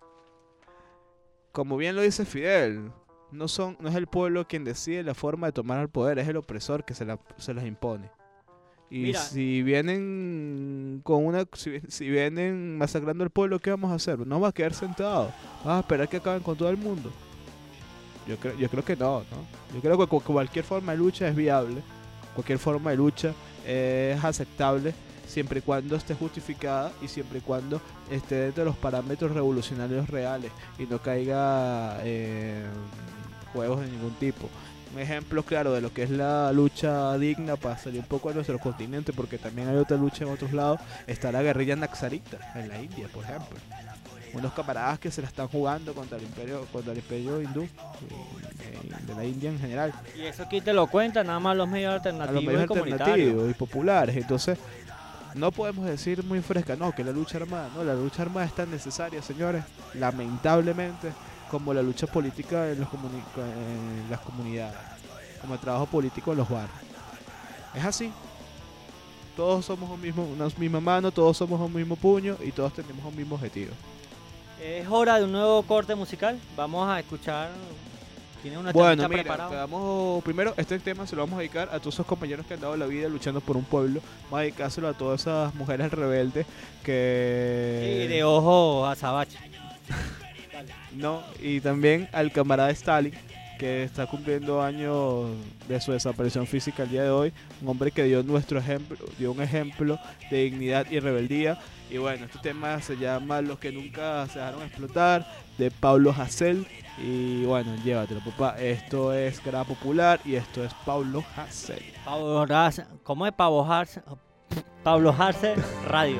Como bien lo dice Fidel, no son, no es el pueblo quien decide la forma de tomar el poder, es el opresor que se, la, se los impone. Y Mira. si vienen con una, si, si vienen masacrando al pueblo, ¿qué vamos a hacer? No va a quedar sentado, vamos a esperar que acaben con todo el mundo. Yo creo, yo creo que no, ¿no? Yo creo que cu- cualquier forma de lucha es viable, cualquier forma de lucha es aceptable, siempre y cuando esté justificada y siempre y cuando esté dentro de los parámetros revolucionarios reales y no caiga en juegos de ningún tipo. Un ejemplo claro de lo que es la lucha digna para salir un poco de nuestro continente, porque también hay otra lucha en otros lados, está la guerrilla naxarita en la India, por ejemplo. Unos camaradas que se la están jugando contra el imperio contra el imperio hindú y de la India en general. Y eso aquí te lo cuentan nada más los medios A alternativos los medios y comunitarios. alternativos y populares. Entonces, no podemos decir muy fresca, no, que la lucha armada, no, la lucha armada es tan necesaria, señores, lamentablemente, como la lucha política en, los comuni- en las comunidades, como el trabajo político en los barrios. Es así. Todos somos un mismo, una misma mano, todos somos un mismo puño y todos tenemos un mismo objetivo. Es hora de un nuevo corte musical. Vamos a escuchar. ¿Tiene una Bueno, temita mira, preparada? vamos, primero este tema se lo vamos a dedicar a todos esos compañeros que han dado la vida luchando por un pueblo. Vamos a dedicárselo a todas esas mujeres rebeldes que... Y de ojo azabache. No, y también al camarada Stalin, que está cumpliendo años de su desaparición física el día de hoy. Un hombre que dio nuestro ejemplo, dio un ejemplo de dignidad y rebeldía. Y bueno, este tema se llama Los que nunca se dejaron explotar, de Pablo Hasél. Y bueno, llévatelo, papá. Esto es Grada Popular y esto es Pablo Hasél. Pablo Hasél, ¿cómo es Pablo Hasél? Pablo Hasél Radio.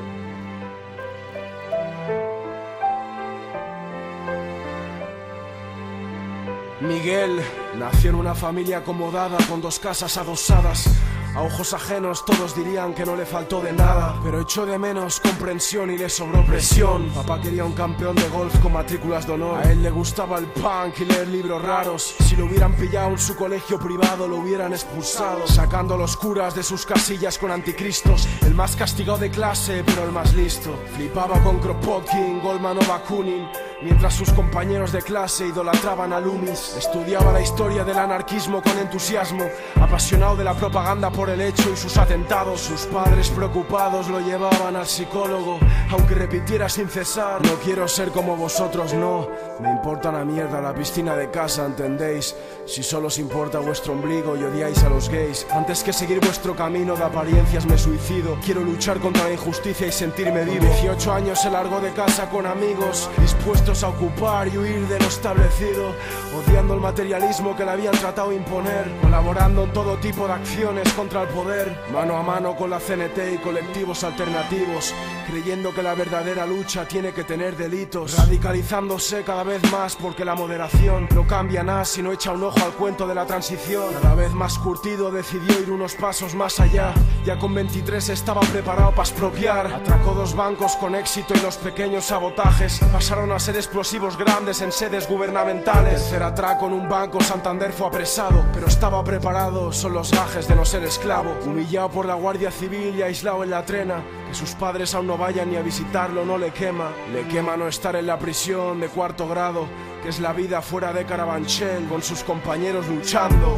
Miguel nació en una familia acomodada con dos casas adosadas. A ojos ajenos todos dirían que no le faltó de nada, pero echó de menos comprensión y le sobró presión. Papá quería un campeón de golf con matrículas de honor. A él le gustaba el punk y leer libros raros. Si lo hubieran pillado en su colegio privado lo hubieran expulsado, sacando a los curas de sus casillas con anticristos. El más castigado de clase pero el más listo. Flipaba con Kropotkin, Goldman o Bakunin, mientras sus compañeros de clase idolatraban a Loomis. Estudiaba la historia del anarquismo con entusiasmo, apasionado de la propaganda por el hecho y sus atentados. Sus padres preocupados lo llevaban al psicólogo, aunque repitiera sin cesar: no quiero ser como vosotros, no. Me importa una mierda la piscina de casa, ¿entendéis? Si solo os importa vuestro ombligo y odiáis a los gays. Antes que seguir vuestro camino de apariencias me suicido. Quiero luchar contra la injusticia y sentirme vivo. dieciocho años se largó de casa con amigos, dispuestos a ocupar y huir de lo establecido, odiando el materialismo que le habían tratado de imponer, colaborando en todo tipo de acciones contra el poder, mano a mano con la C N T y colectivos alternativos, creyendo que la verdadera lucha tiene que tener delitos, radicalizándose cada vez más porque la moderación no cambia nada si no echa un ojo al cuento de la transición. Cada vez más curtido decidió ir unos pasos más allá, ya con veintitrés estaba preparado para expropiar. Atracó dos bancos con éxito y los pequeños sabotajes pasaron a ser explosivos grandes en sedes gubernamentales. Tercer atraco en un banco, Santander fue apresado, pero estaba preparado, son los gajes de no ser esclavo. Humillado por la Guardia Civil y aislado en la trena, que sus padres aún no vayan ni a visitarlo no le quema. Le quema no estar en la prisión de cuarto grado, que es la vida fuera de Carabanchel, con sus compañeros luchando.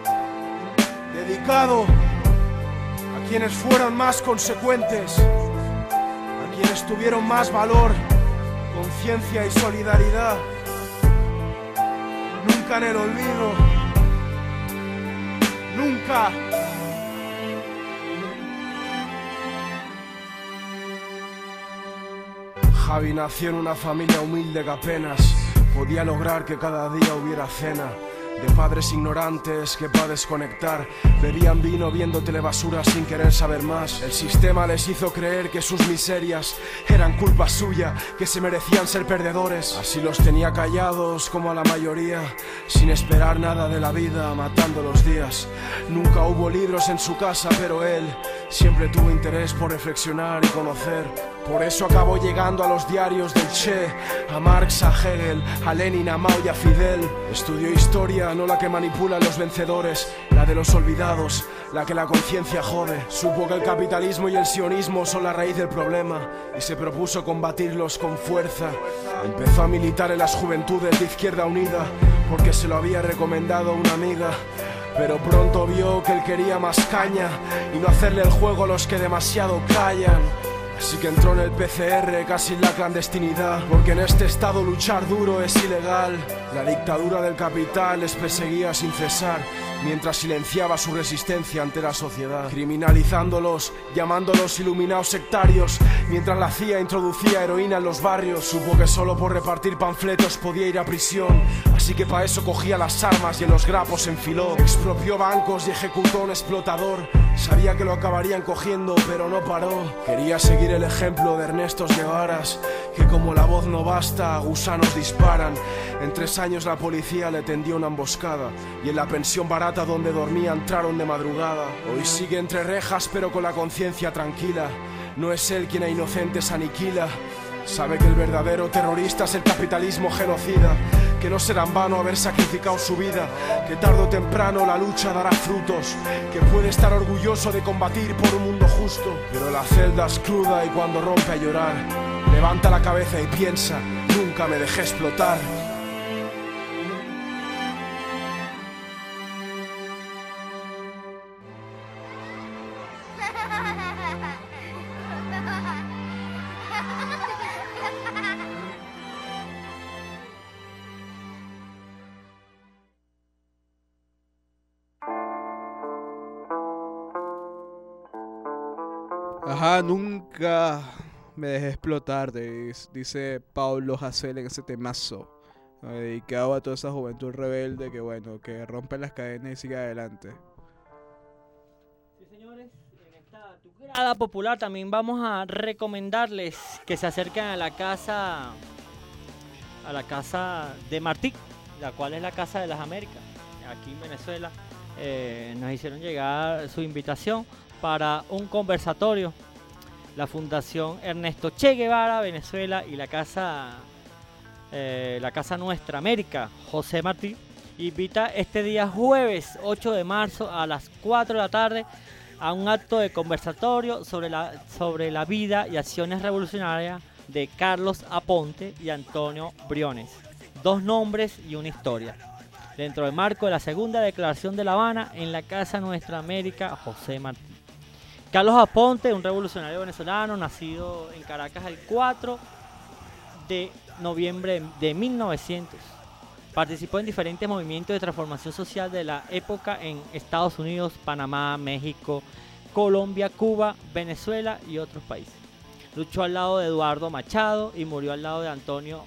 Dedicado a quienes fueron más consecuentes, a quienes tuvieron más valor, conciencia y solidaridad. Nunca en el olvido, nunca. Javi nació en una familia humilde que apenas podía lograr que cada día hubiera cena. De padres ignorantes que para desconectar bebían vino viendo telebasura sin querer saber más. El sistema les hizo creer que sus miserias eran culpa suya, que se merecían ser perdedores. Así los tenía callados como a la mayoría, sin esperar nada de la vida, matando los días. Nunca hubo libros en su casa, pero él siempre tuvo interés por reflexionar y conocer. Por eso acabó llegando a los diarios del Che, a Marx, a Hegel, a Lenin, a Mao y a Fidel. Estudió historia, no la que manipulan los vencedores, la de los olvidados, la que la conciencia jode. Supo que el capitalismo y el sionismo son la raíz del problema y se propuso combatirlos con fuerza. Empezó a militar en las juventudes de Izquierda Unida porque se lo había recomendado una amiga. Pero pronto vio que él quería más caña y no hacerle el juego a los que demasiado callan. Así que entró en el P C R casi en la clandestinidad, porque en este estado luchar duro es ilegal. La dictadura del capital les perseguía sin cesar, mientras silenciaba su resistencia ante la sociedad, criminalizándolos, llamándolos iluminados sectarios, mientras la C I A introducía heroína en los barrios. Supo que solo por repartir panfletos podía ir a prisión, así que para eso cogía las armas y en los grapos se enfiló. Expropió bancos y ejecutó a un explotador. Sabía que lo acabarían cogiendo, pero no paró. Quería seguir el ejemplo de Ernesto Guevaras, que como la voz no basta, gusanos disparan. En tres años la policía le tendió una emboscada, y en la pensión barata donde dormía entraron de madrugada. Hoy sigue entre rejas pero con la conciencia tranquila. No es él quien a inocentes aniquila. Sabe que el verdadero terrorista es el capitalismo genocida, que no será en vano haber sacrificado su vida, que tarde o temprano la lucha dará frutos, que puede estar orgulloso de combatir por un mundo justo. Pero la celda es cruda y cuando rompe a llorar, levanta la cabeza y piensa, nunca me dejé explotar. Ajá, nunca me dejé explotar, dice Pablo Hasél en ese temazo, dedicado a toda esa juventud rebelde que bueno, que rompe las cadenas y sigue adelante. Sí, señores, en esta grada popular también vamos a recomendarles que se acerquen a la casa a la casa de Martí, la cual es la Casa de las Américas, aquí en Venezuela. Eh, nos hicieron llegar su invitación para un conversatorio. La Fundación Ernesto Che Guevara Venezuela y la Casa eh, la Casa Nuestra América José Martí invita este día jueves ocho de marzo a las cuatro de la tarde a un acto de conversatorio sobre la, sobre la vida y acciones revolucionarias de Carlos Aponte y Antonio Briones, dos nombres y una historia, dentro del marco de la segunda declaración de La Habana en la Casa Nuestra América José Martí. Carlos Aponte, un revolucionario venezolano, nacido en Caracas el cuatro de noviembre de mil novecientos. Participó en diferentes movimientos de transformación social de la época en Estados Unidos, Panamá, México, Colombia, Cuba, Venezuela y otros países. Luchó al lado de Eduardo Machado y murió al lado de Antonio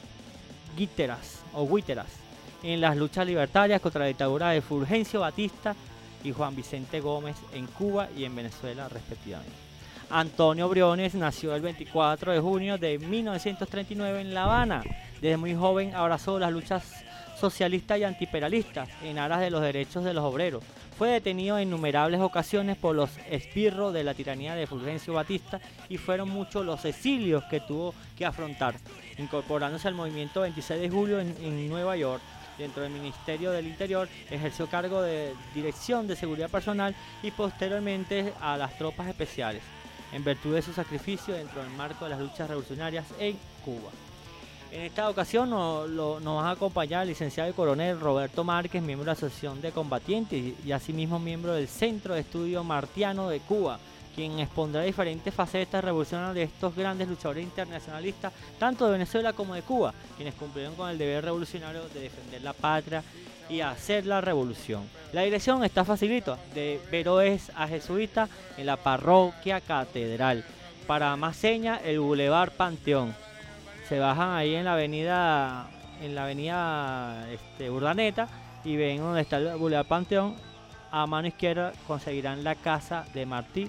Guiteras, o Guiteras en las luchas libertarias contra la dictadura de Fulgencio Batista y Juan Vicente Gómez en Cuba y en Venezuela respectivamente. Antonio Briones nació el veinticuatro de junio de mil novecientos treinta y nueve en La Habana. Desde muy joven abrazó las luchas socialistas y antiimperialistas en aras de los derechos de los obreros. Fue detenido en innumerables ocasiones por los esbirros de la tiranía de Fulgencio Batista y fueron muchos los exilios que tuvo que afrontar, incorporándose al movimiento veintiséis de julio en, en Nueva York. Dentro del Ministerio del Interior ejerció cargo de Dirección de Seguridad Personal y posteriormente a las tropas especiales, en virtud de su sacrificio dentro del marco de las luchas revolucionarias en Cuba. En esta ocasión nos, lo, nos va a acompañar el licenciado y coronel Roberto Márquez, miembro de la Asociación de Combatientes y, y asimismo miembro del Centro de Estudio Martiano de Cuba, quien expondrá diferentes facetas revolucionarias de estos grandes luchadores internacionalistas, tanto de Venezuela como de Cuba, quienes cumplieron con el deber revolucionario de defender la patria y hacer la revolución. La dirección está facilita, de Veroes a Jesuita, en la parroquia Catedral. Para más señas, el Boulevard Panteón. Se bajan ahí en la avenida, en la avenida este, Urdaneta y ven donde está el Boulevard Panteón. A mano izquierda conseguirán la Casa de Martí.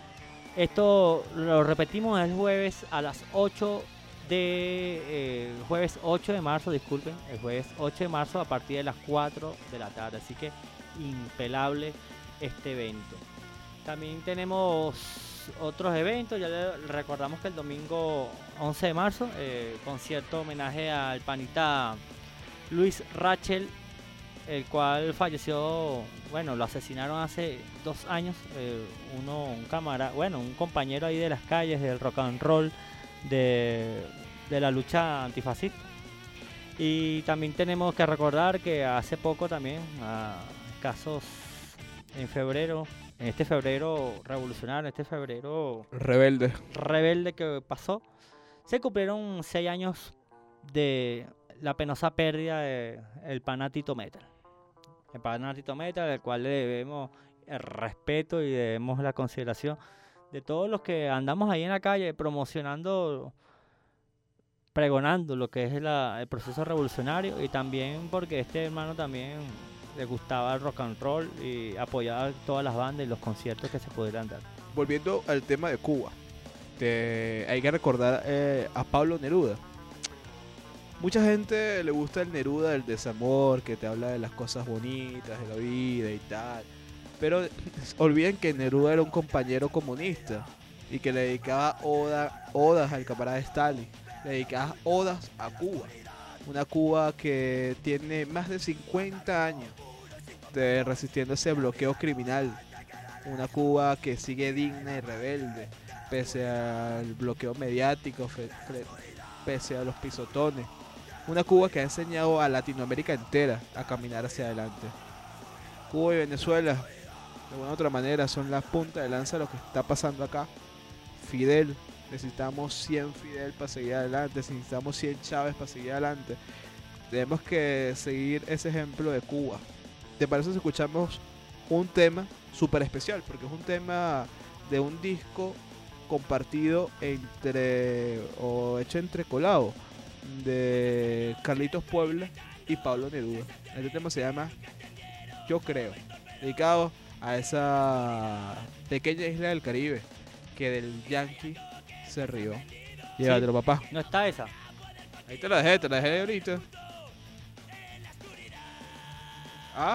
Esto lo repetimos el jueves a las ocho de eh, jueves ocho de marzo, disculpen, el jueves ocho de marzo a partir de las cuatro de la tarde, así que impelable este evento. También tenemos otros eventos, ya les recordamos que el domingo once de marzo, eh, concierto homenaje al panita Luis Rachel, el cual falleció, bueno, lo asesinaron hace dos años, eh, uno, un camarada, bueno, un compañero ahí de las calles, del rock and roll, de, de la lucha antifascista. Y también tenemos que recordar que hace poco también, a casos en febrero, en este febrero revolucionario, en este febrero rebelde, rebelde que pasó, se cumplieron seis años de la penosa pérdida del pana Tito Metal. El pana Tito Metal, al cual le debemos el respeto y debemos la consideración de todos los que andamos ahí en la calle promocionando, pregonando lo que es la, el proceso revolucionario, y también porque este hermano también le gustaba el rock and roll y apoyaba todas las bandas y los conciertos que se pudieran dar. Volviendo al tema de Cuba, te, hay que recordar eh, a Pablo Neruda. Mucha gente le gusta el Neruda del desamor, que te habla de las cosas bonitas de la vida y tal. Pero olviden que Neruda era un compañero comunista y que le dedicaba oda, odas al camarada Stalin. Le dedicaba odas a Cuba. Una Cuba que tiene más de cincuenta años de resistiendo ese bloqueo criminal. Una Cuba que sigue digna y rebelde, pese al bloqueo mediático, fe, fe, pese a los pisotones. Una Cuba que ha enseñado a Latinoamérica entera a caminar hacia adelante. Cuba y Venezuela, de alguna otra manera, son la punta de lanza de lo que está pasando acá. Fidel, necesitamos cien Fidel para seguir adelante, necesitamos cien Chávez para seguir adelante. Tenemos que seguir ese ejemplo de Cuba. ¿Te parece si escuchamos un tema súper especial? Porque es un tema de un disco compartido entre, o hecho entre colado, de Carlitos Puebla y Pablo Neruda. Este tema se llama Yo Creo, dedicado a esa pequeña isla del Caribe que del Yankee se rió. Llévatelo, sí, papá. No está esa. Ahí te la dejé, te la dejé ahorita. ¿Ah?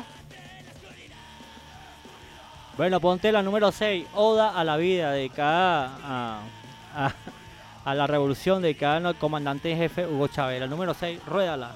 Bueno, ponte la número seis, Oda a la vida, dedicada a, a, a la revolución, dedicada al comandante en jefe Hugo Chávez. La número seis, ruédala.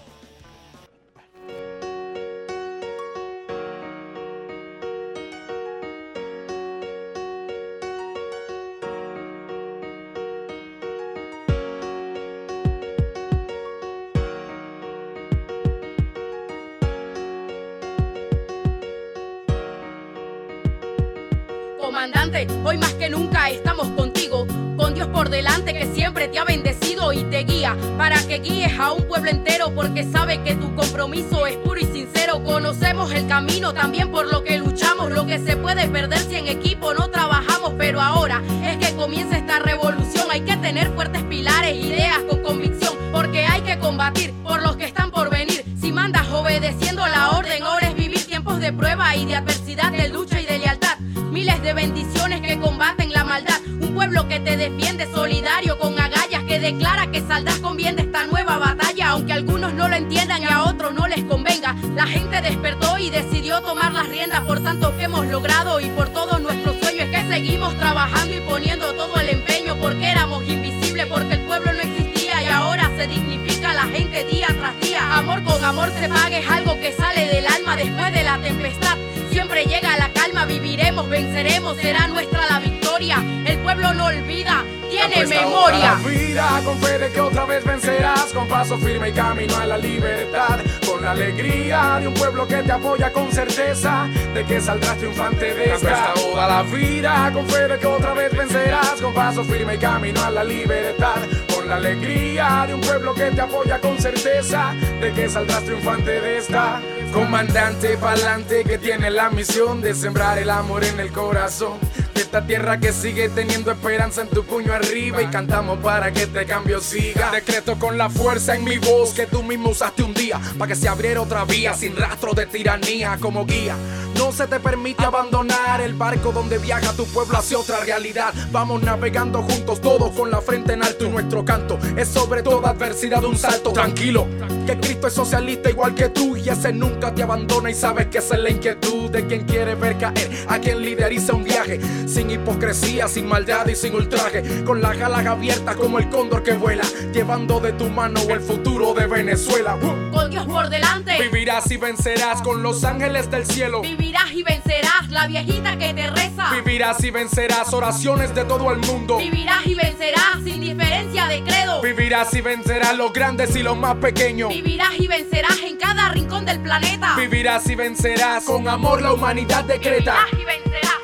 Comandante, hoy más que nunca estamos contigo, con Dios por delante que siempre te ha bendecido y te guía, para que guíes a un pueblo entero, porque sabe que tu compromiso es puro y sincero. Conocemos el camino también por lo que luchamos, lo que se puede perder si en equipo no trabajamos, pero ahora es que comienza esta revolución. Hay que tener fuertes pilares, ideas con convicción, porque hay que combatir por los que están por venir. Si mandas obedeciendo la orden, ahora es vivir tiempos de prueba y de adversidad, de lucha y de lealtad. Miles de bendiciones que combaten la maldad. Un pueblo que te defiende solidario con agallas, que declara que saldrás con bien de esta nueva batalla. Aunque algunos no lo entiendan y a otros no les convenga, la gente despertó y decidió tomar las riendas por tanto que hemos logrado y por todos nuestros sueños. Es que seguimos trabajando y poniendo todo el empeño, porque éramos invisibles, porque el pueblo no existía y ahora se dignifica la gente día tras día. Amor con amor se paga, es algo que sale del alma después de la tempestad. Siempre llega la calma, viviremos, venceremos, será nuestra la victoria. El pueblo no olvida, tiene memoria. La vida, con fe de que otra vez vencerás, con paso firme y camino a la libertad, con la alegría de un pueblo que te apoya con certeza de que saldrás triunfante de esta. Toda la vida, con fe de que otra vez vencerás, con paso firme y camino a la libertad, con la alegría de un pueblo que te apoya con certeza de que saldrás triunfante de esta. Comandante pa'lante que tiene la misión de sembrar el amor en el corazón de esta tierra que sigue teniendo esperanza en tu puño arriba, y cantamos para que este cambio siga. Decreto con la fuerza en mi voz que tú mismo usaste un día para que se abriera otra vía sin rastro de tiranía como guía. No se te permite abandonar el barco donde viaja tu pueblo hacia otra realidad. Vamos navegando juntos todos con la frente en alto, y nuestro canto es sobre toda adversidad un salto. Tranquilo, que Cristo es socialista igual que tú, y ese nunca te abandona, y sabes que esa es la inquietud de quien quiere ver caer a quien lideriza un viaje sin hipocresía, sin maldad y sin ultraje, con las alas abiertas como el cóndor que vuela, llevando de tu mano el futuro de Venezuela. Con Dios por delante vivirás y vencerás con los ángeles del cielo. Vivirás y vencerás la viejita que te reza. Vivirás y vencerás oraciones de todo el mundo. Vivirás y vencerás sin diferencia de credo. Vivirás y vencerás los grandes y los más pequeños. Vivirás y vencerás en cada rincón del planeta. Vivirás y vencerás con amor la humanidad decreta. Vivirás y vencerás.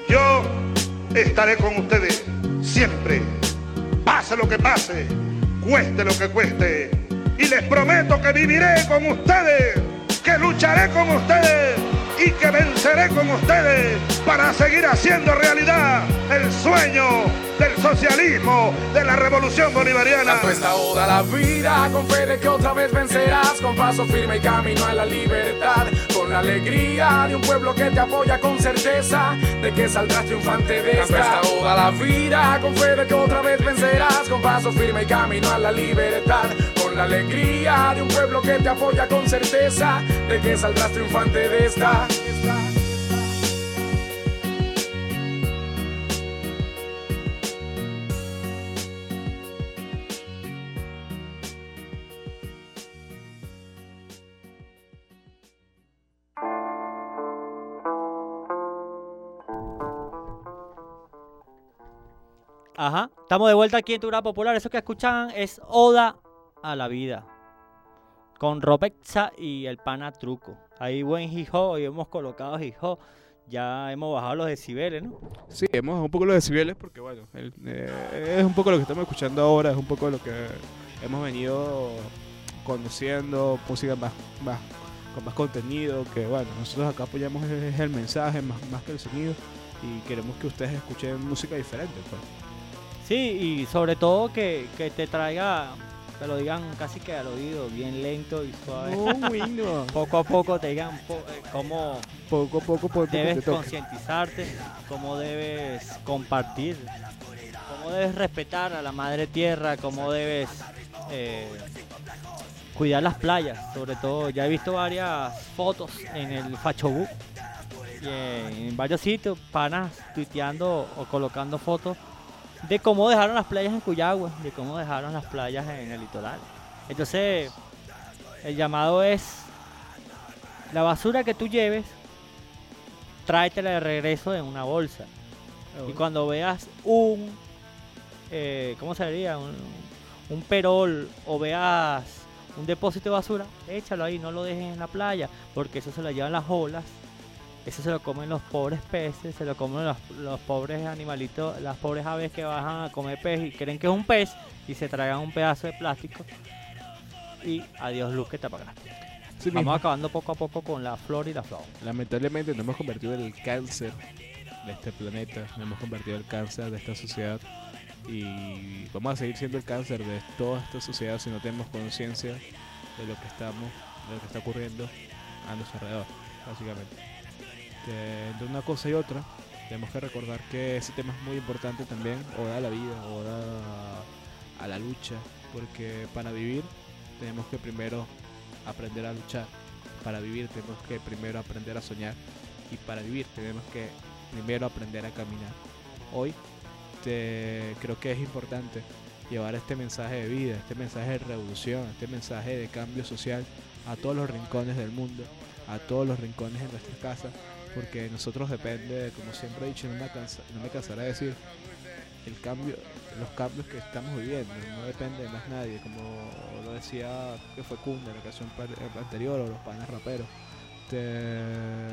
Yo estaré con ustedes siempre, pase lo que pase, cueste lo que cueste, y les prometo que viviré con ustedes, que lucharé con ustedes y que venceré con ustedes para seguir haciendo realidad el sueño del socialismo, de la revolución bolivariana. Canto esta oda a la vida, con fe de que otra vez vencerás, con paso firme y camino a la libertad, con la alegría de un pueblo que te apoya con certeza de que saldrás triunfante de esta. Canto esta oda a la vida, con fe de que otra vez vencerás, con paso firme y camino a la libertad, con la alegría de un pueblo que te apoya con certeza de que saldrás triunfante de esta. Ajá, estamos de vuelta aquí en Tu Grada Popular. Eso que escuchan es Oda a la Vida, con Robexa y el pana Truco. Ahí buen hip-hop, hoy hemos colocado hip-hop. Ya hemos bajado los decibeles, ¿no? Sí, hemos bajado un poco los decibeles porque, bueno, el, eh, es un poco lo que estamos escuchando ahora, es un poco lo que hemos venido conociendo, música más, más con más contenido, que, bueno, nosotros acá apoyamos el, el mensaje más, más que el sonido y queremos que ustedes escuchen música diferente, pues. Sí, y sobre todo que, que te traiga, te lo digan casi que al oído, bien lento y suave. Oh, bueno. Poco a poco te digan po, eh, cómo poco a poco, poco debes concientizarte, cómo debes compartir, cómo debes respetar a la madre tierra, cómo debes eh, cuidar las playas. Sobre todo, ya he visto varias fotos en el Fachobú y en varios sitios, panas tuiteando o colocando fotos de cómo dejaron las playas en Cuyagua, de cómo dejaron las playas en el litoral. Entonces, el llamado es, la basura que tú lleves, tráetela de regreso en una bolsa. Oh. Y cuando veas un, eh, ¿cómo se diría? Un, un perol o veas un depósito de basura, échalo ahí, no lo dejes en la playa, porque eso se lo llevan las olas. Eso se lo comen los pobres peces, se lo comen los, los pobres animalitos, las pobres aves que bajan a comer pez y creen que es un pez y se tragan un pedazo de plástico y adiós luz que te apagará. Sí, Vamos mismo. acabando poco a poco con la flora y la fauna. Lamentablemente nos hemos convertido en el cáncer de este planeta, nos hemos convertido en el cáncer de esta sociedad y vamos a seguir siendo el cáncer de toda esta sociedad si no tenemos conciencia de lo que estamos, de lo que está ocurriendo a nuestro alrededor, básicamente. Entre una cosa y otra tenemos que recordar que ese tema es muy importante también, oda a la vida, oda a la lucha, porque para vivir tenemos que primero aprender a luchar, para vivir tenemos que primero aprender a soñar y para vivir tenemos que primero aprender a caminar. Hoy te, creo que es importante llevar este mensaje de vida, este mensaje de revolución, este mensaje de cambio social a todos los rincones del mundo, a todos los rincones de nuestras casas, porque nosotros depende, como siempre he dicho, no me, cansa, no me cansaré de decir, el cambio, los cambios que estamos viviendo, no depende de más nadie, como lo decía que fue Kun de la canción anterior, o los panes raperos, de,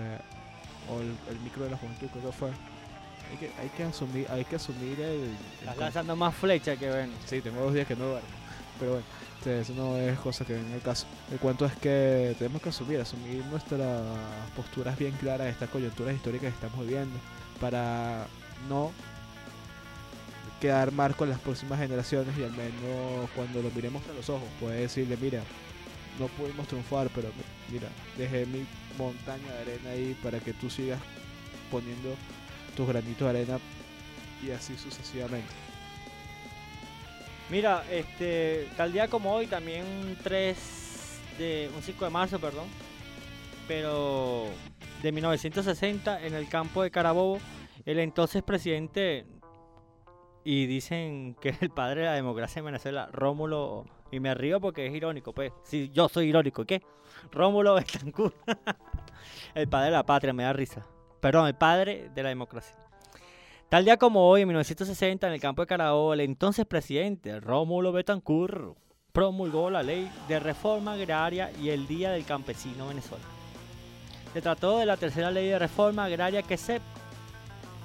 o el, el micro de la juventud, creo que fue. Hay que, hay que asumir, hay que asumir el... Estás el lanzando más flechas que ven. Sí, tengo dos días que no duermo, pero bueno. Eso no es cosa que venga al caso. El cuento es que tenemos que asumir, asumir nuestras posturas bien claras de estas coyunturas históricas que estamos viviendo para no quedar mal con las próximas generaciones y al menos cuando lo miremos a los ojos poder decirle, mira, no pudimos triunfar, pero mira, dejé mi montaña de arena ahí para que tú sigas poniendo tus granitos de arena y así sucesivamente. Mira, este, tal día como hoy, también un tres de, un cinco de marzo, perdón, pero de mil novecientos sesenta, en el campo de Carabobo, el entonces presidente, y dicen que es el padre de la democracia en Venezuela, Rómulo, y me río porque es irónico, pues, si yo soy irónico, ¿qué? Rómulo Betancourt, el padre de la patria, me da risa, perdón, el padre de la democracia. Tal día como hoy, en mil novecientos sesenta, en el campo de Carabobo, el entonces presidente Rómulo Betancourt promulgó la ley de reforma agraria y el Día del Campesino venezolano. Se trató de la tercera ley de reforma agraria que se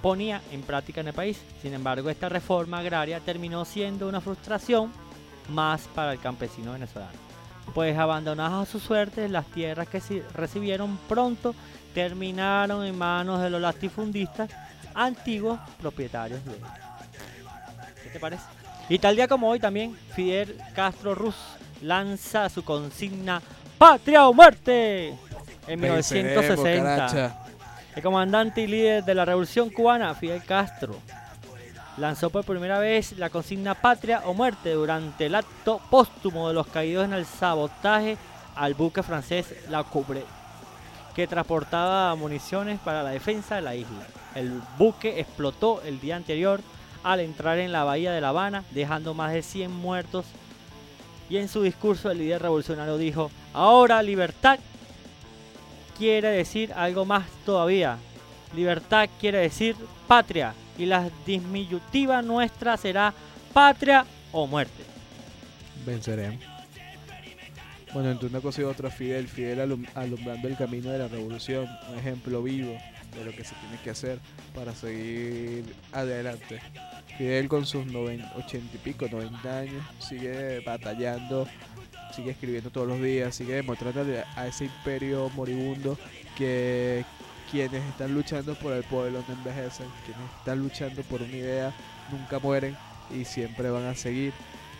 ponía en práctica en el país. Sin embargo, esta reforma agraria terminó siendo una frustración más para el campesino venezolano, pues abandonadas a su suerte, las tierras que si recibieron pronto terminaron en manos de los latifundistas, antiguos propietarios de ellos. ¿Qué te parece? Y tal día como hoy también, Fidel Castro Ruz lanza su consigna ¡Patria o muerte! En mil novecientos sesenta. El comandante y líder de la revolución cubana, Fidel Castro, lanzó por primera vez la consigna Patria o muerte durante el acto póstumo de los caídos en el sabotaje al buque francés La Coubre, que transportaba municiones para la defensa de la isla. El buque explotó el día anterior al entrar en la bahía de La Habana, dejando más de cien muertos. Y en su discurso el líder revolucionario dijo: ahora libertad quiere decir algo más todavía. Libertad quiere decir patria, y la disyuntiva nuestra será patria o muerte. Venceremos. Bueno, entre una cosa y otra, Fidel, Fidel alum alumbrando el camino de la revolución, un ejemplo vivo de lo que se tiene que hacer para seguir adelante. Fidel con sus ochenta y pico, noventa años, sigue batallando, sigue escribiendo todos los días, sigue demostrando a ese imperio moribundo que quienes están luchando por el pueblo no envejecen, quienes están luchando por una idea nunca mueren y siempre van a seguir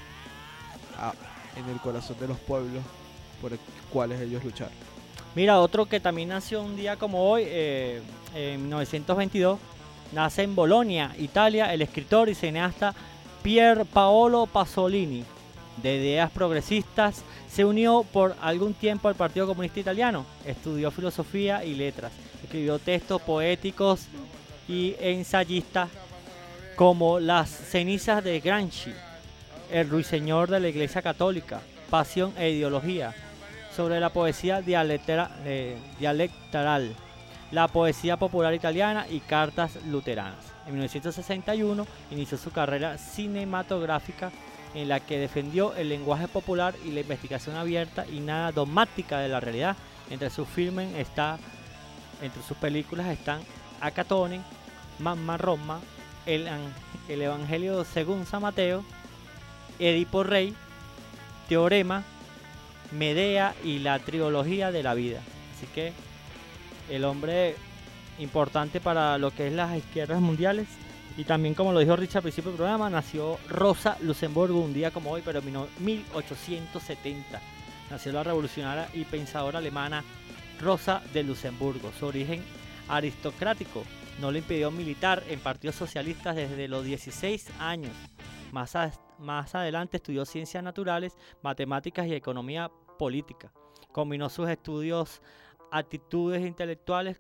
a, en el corazón de los pueblos por el cuales ellos lucharon. Mira, otro que también nació un día como hoy, eh, en mil novecientos veintidós, nace en Bolonia, Italia, el escritor y cineasta Pier Paolo Pasolini. De ideas progresistas, se unió por algún tiempo al Partido Comunista Italiano, estudió filosofía y letras, escribió textos poéticos y ensayistas como Las cenizas de Gramsci, El ruiseñor de la Iglesia Católica, Pasión e ideología, sobre la poesía dialectera, eh, dialectal, la poesía popular italiana y cartas luteranas. En mil novecientos sesenta y uno inició su carrera cinematográfica, en la que defendió el lenguaje popular y la investigación abierta y nada dogmática de la realidad. Entre sus filmes está, entre sus películas están Acatone, Mamma Roma, el, el Evangelio según San Mateo, Edipo Rey, Teorema, Medea y la trilogía de la vida. Así que el hombre importante para lo que es las izquierdas mundiales. Y también, como lo dijo Richard al principio del programa, nació Rosa Luxemburgo un día como hoy, pero en mil ochocientos setenta. Nació la revolucionaria y pensadora alemana Rosa de Luxemburgo. Su origen aristocrático no le impidió militar en partidos socialistas desde los dieciséis años. Más, a, más adelante estudió ciencias naturales, matemáticas y economía política. Combinó sus estudios, actitudes intelectuales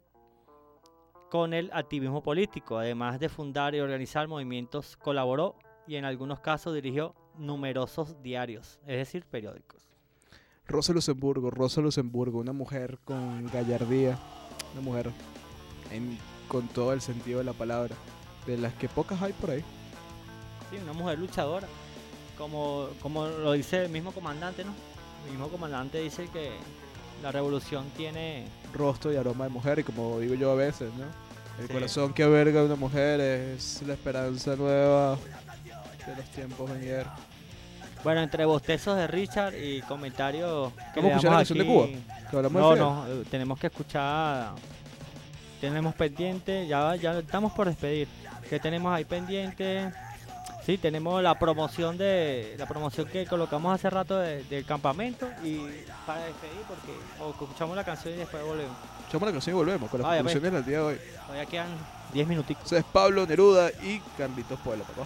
con el activismo político. Además de fundar y organizar movimientos, colaboró y en algunos casos dirigió numerosos diarios, es decir, periódicos. Rosa Luxemburgo, Rosa Luxemburgo, una mujer con gallardía, una mujer en, con todo el sentido de la palabra, de las que pocas hay por ahí. Sí, una mujer luchadora, como, como lo dice el mismo comandante, ¿no? El mismo comandante dice que la revolución tiene rostro y aroma de mujer, y como digo yo a veces, ¿no? El sí. corazón que alberga una mujer es la esperanza nueva de los tiempos venideros. Bueno, entre bostezos de Richard y comentarios que ¿Vamos a escuchar la canción de Cuba? ¿Que hablamos no, de no, eh, tenemos que escuchar, tenemos pendiente, ya, ya estamos por despedir. ¿Qué tenemos ahí pendiente? Sí, tenemos la promoción de la promoción que colocamos hace rato de, del campamento, y para despedir, porque o escuchamos la canción y después volvemos. Escuchamos la canción y volvemos con las Vaya, conclusiones del día de hoy. Todavía quedan diez minutitos. Ese es Pablo Neruda y Carlitos Puebla, papá.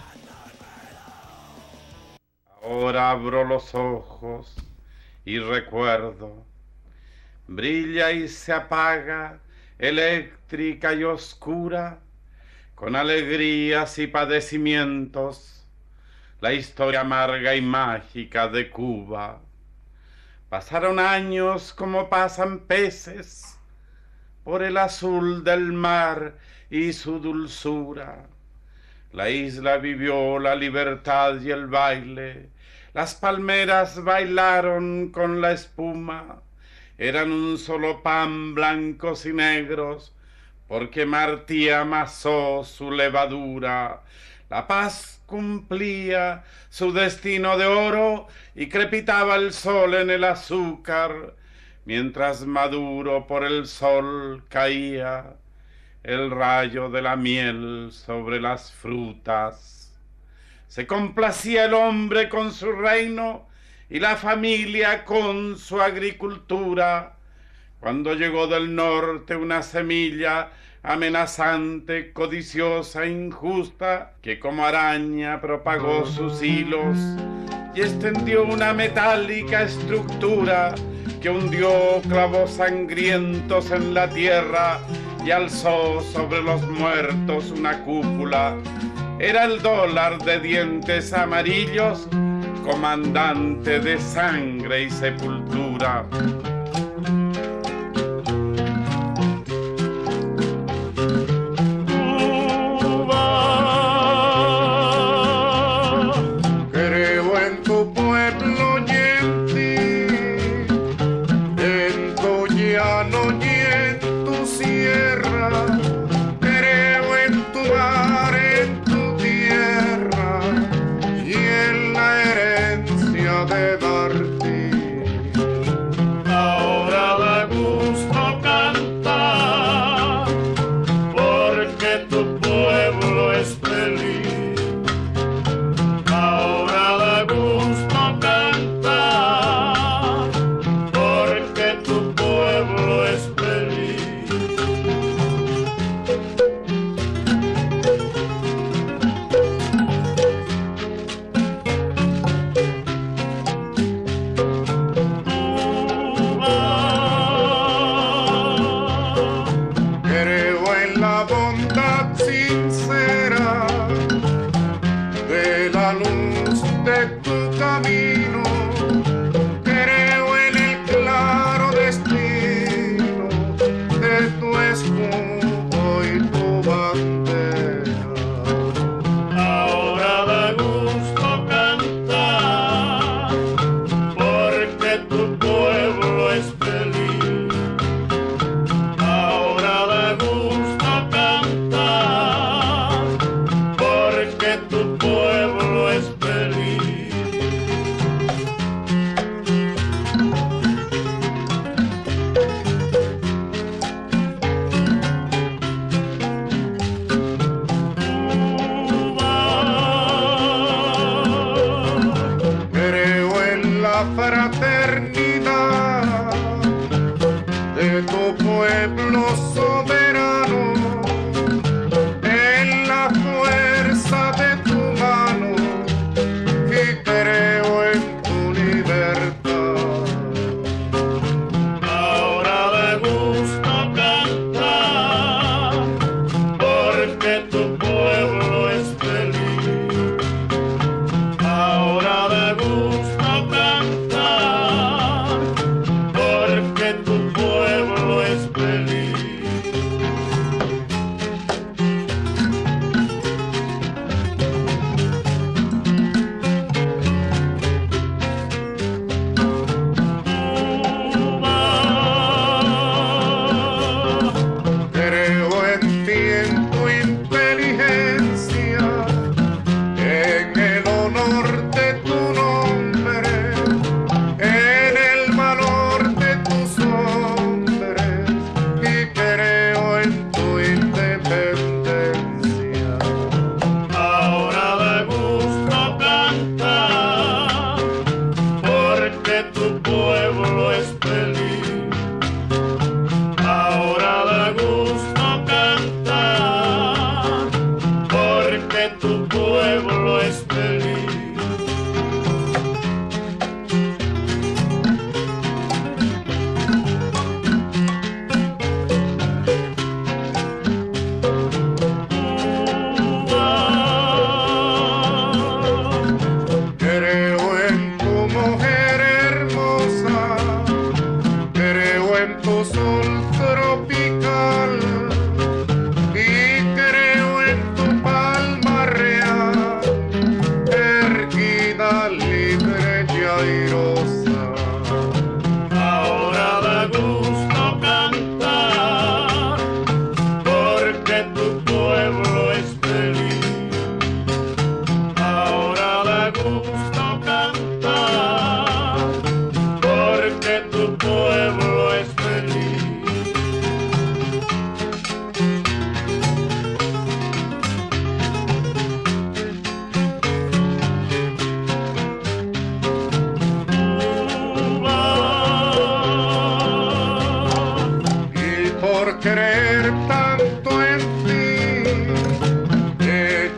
Ahora abro los ojos y recuerdo, brilla y se apaga, eléctrica y oscura, con alegrías y padecimientos, la historia amarga y mágica de Cuba. Pasaron años como pasan peces por el azul del mar y su dulzura. La isla vivió la libertad y el baile, las palmeras bailaron con la espuma, eran un solo pan blancos y negros, porque Martí amasó su levadura. La paz cumplía su destino de oro y crepitaba el sol en el azúcar, mientras maduro por el sol caía el rayo de la miel sobre las frutas. Se complacía el hombre con su reino y la familia con su agricultura, cuando llegó del norte una semilla amenazante, codiciosa, injusta, que como araña propagó sus hilos y extendió una metálica estructura que hundió clavos sangrientos en la tierra y alzó sobre los muertos una cúpula. Era el dólar de dientes amarillos, comandante de sangre y sepultura.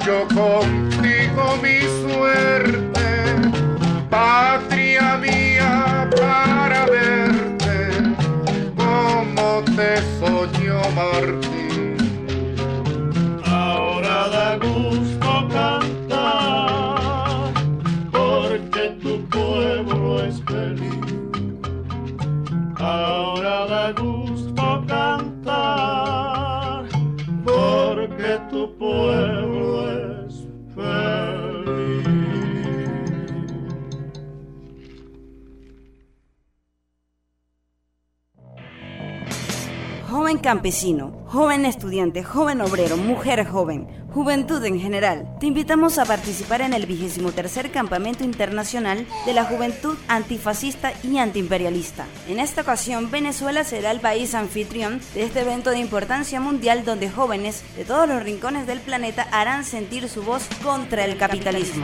sello contigo mi suerte, patria mía, para verte como te soñó Martín. Ahora da gusto cantar porque tu pueblo es feliz. Ahora da gusto cantar porque tu pueblo es feliz. Joven campesino, joven estudiante, joven obrero, mujer joven, juventud en general, te invitamos a participar en el vigésimo tercer Campamento Internacional de la Juventud Antifascista y Antiimperialista. En esta ocasión, Venezuela será el país anfitrión de este evento de importancia mundial donde jóvenes de todos los rincones del planeta harán sentir su voz contra el capitalismo.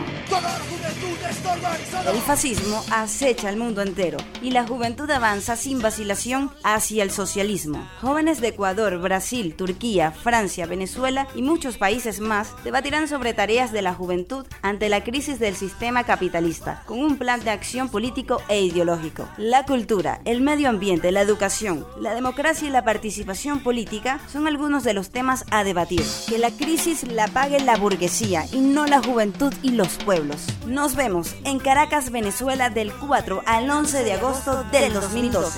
El fascismo acecha al mundo entero y la juventud avanza sin vacilación hacia el socialismo. Jóvenes de Ecuador, Brasil, Turquía, Francia, Venezuela y muchos países más debatirán sobre tareas de la juventud ante la crisis del sistema capitalista, con un plan de acción político e ideológico. La cultura, el medio ambiente, la educación, la democracia y la participación política son algunos de los temas a debatir. Que la crisis la pague la burguesía y no la juventud y los pueblos. Nos vemos en Caracas, Venezuela, del cuatro al once de agosto del dos mil doce.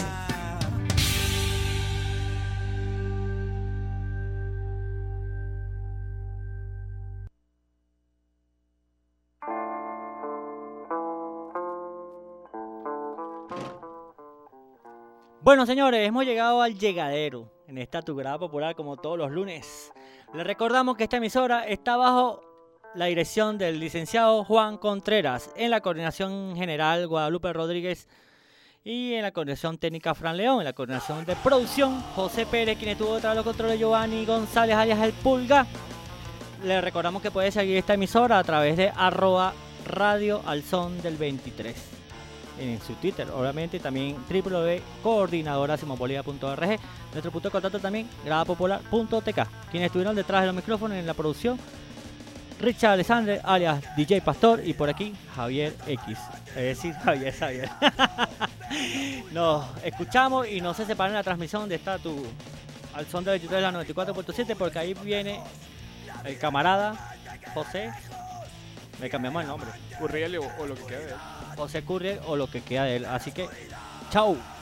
Bueno, señores, hemos llegado al llegadero en esta tu grada popular como todos los lunes. Les recordamos que esta emisora está bajo la dirección del licenciado Juan Contreras, en la coordinación general Guadalupe Rodríguez y en la coordinación técnica Fran León, en la coordinación de producción José Pérez, quien estuvo detrás de los controles Giovanni González alias El Pulga. Les recordamos que puede seguir esta emisora a través de arroba radio al son del veintitrés. En su Twitter, obviamente, y también w w w punto coordinadora simon bolívar punto org. Nuestro punto de contacto también, grada popular punto t k. Quienes estuvieron detrás de los micrófonos en la producción, Richard Alexander, alias D J Pastor, y por aquí, Javier X. Es decir, Javier, Javier. Nos escuchamos y no se separen la transmisión de esta tu al son de veintitrés de la noventa y cuatro punto siete, porque ahí viene el camarada José. Le cambiamos el nombre. Curriel o, o lo que queda de él. José Curriel o lo que queda de él. Así que, chao.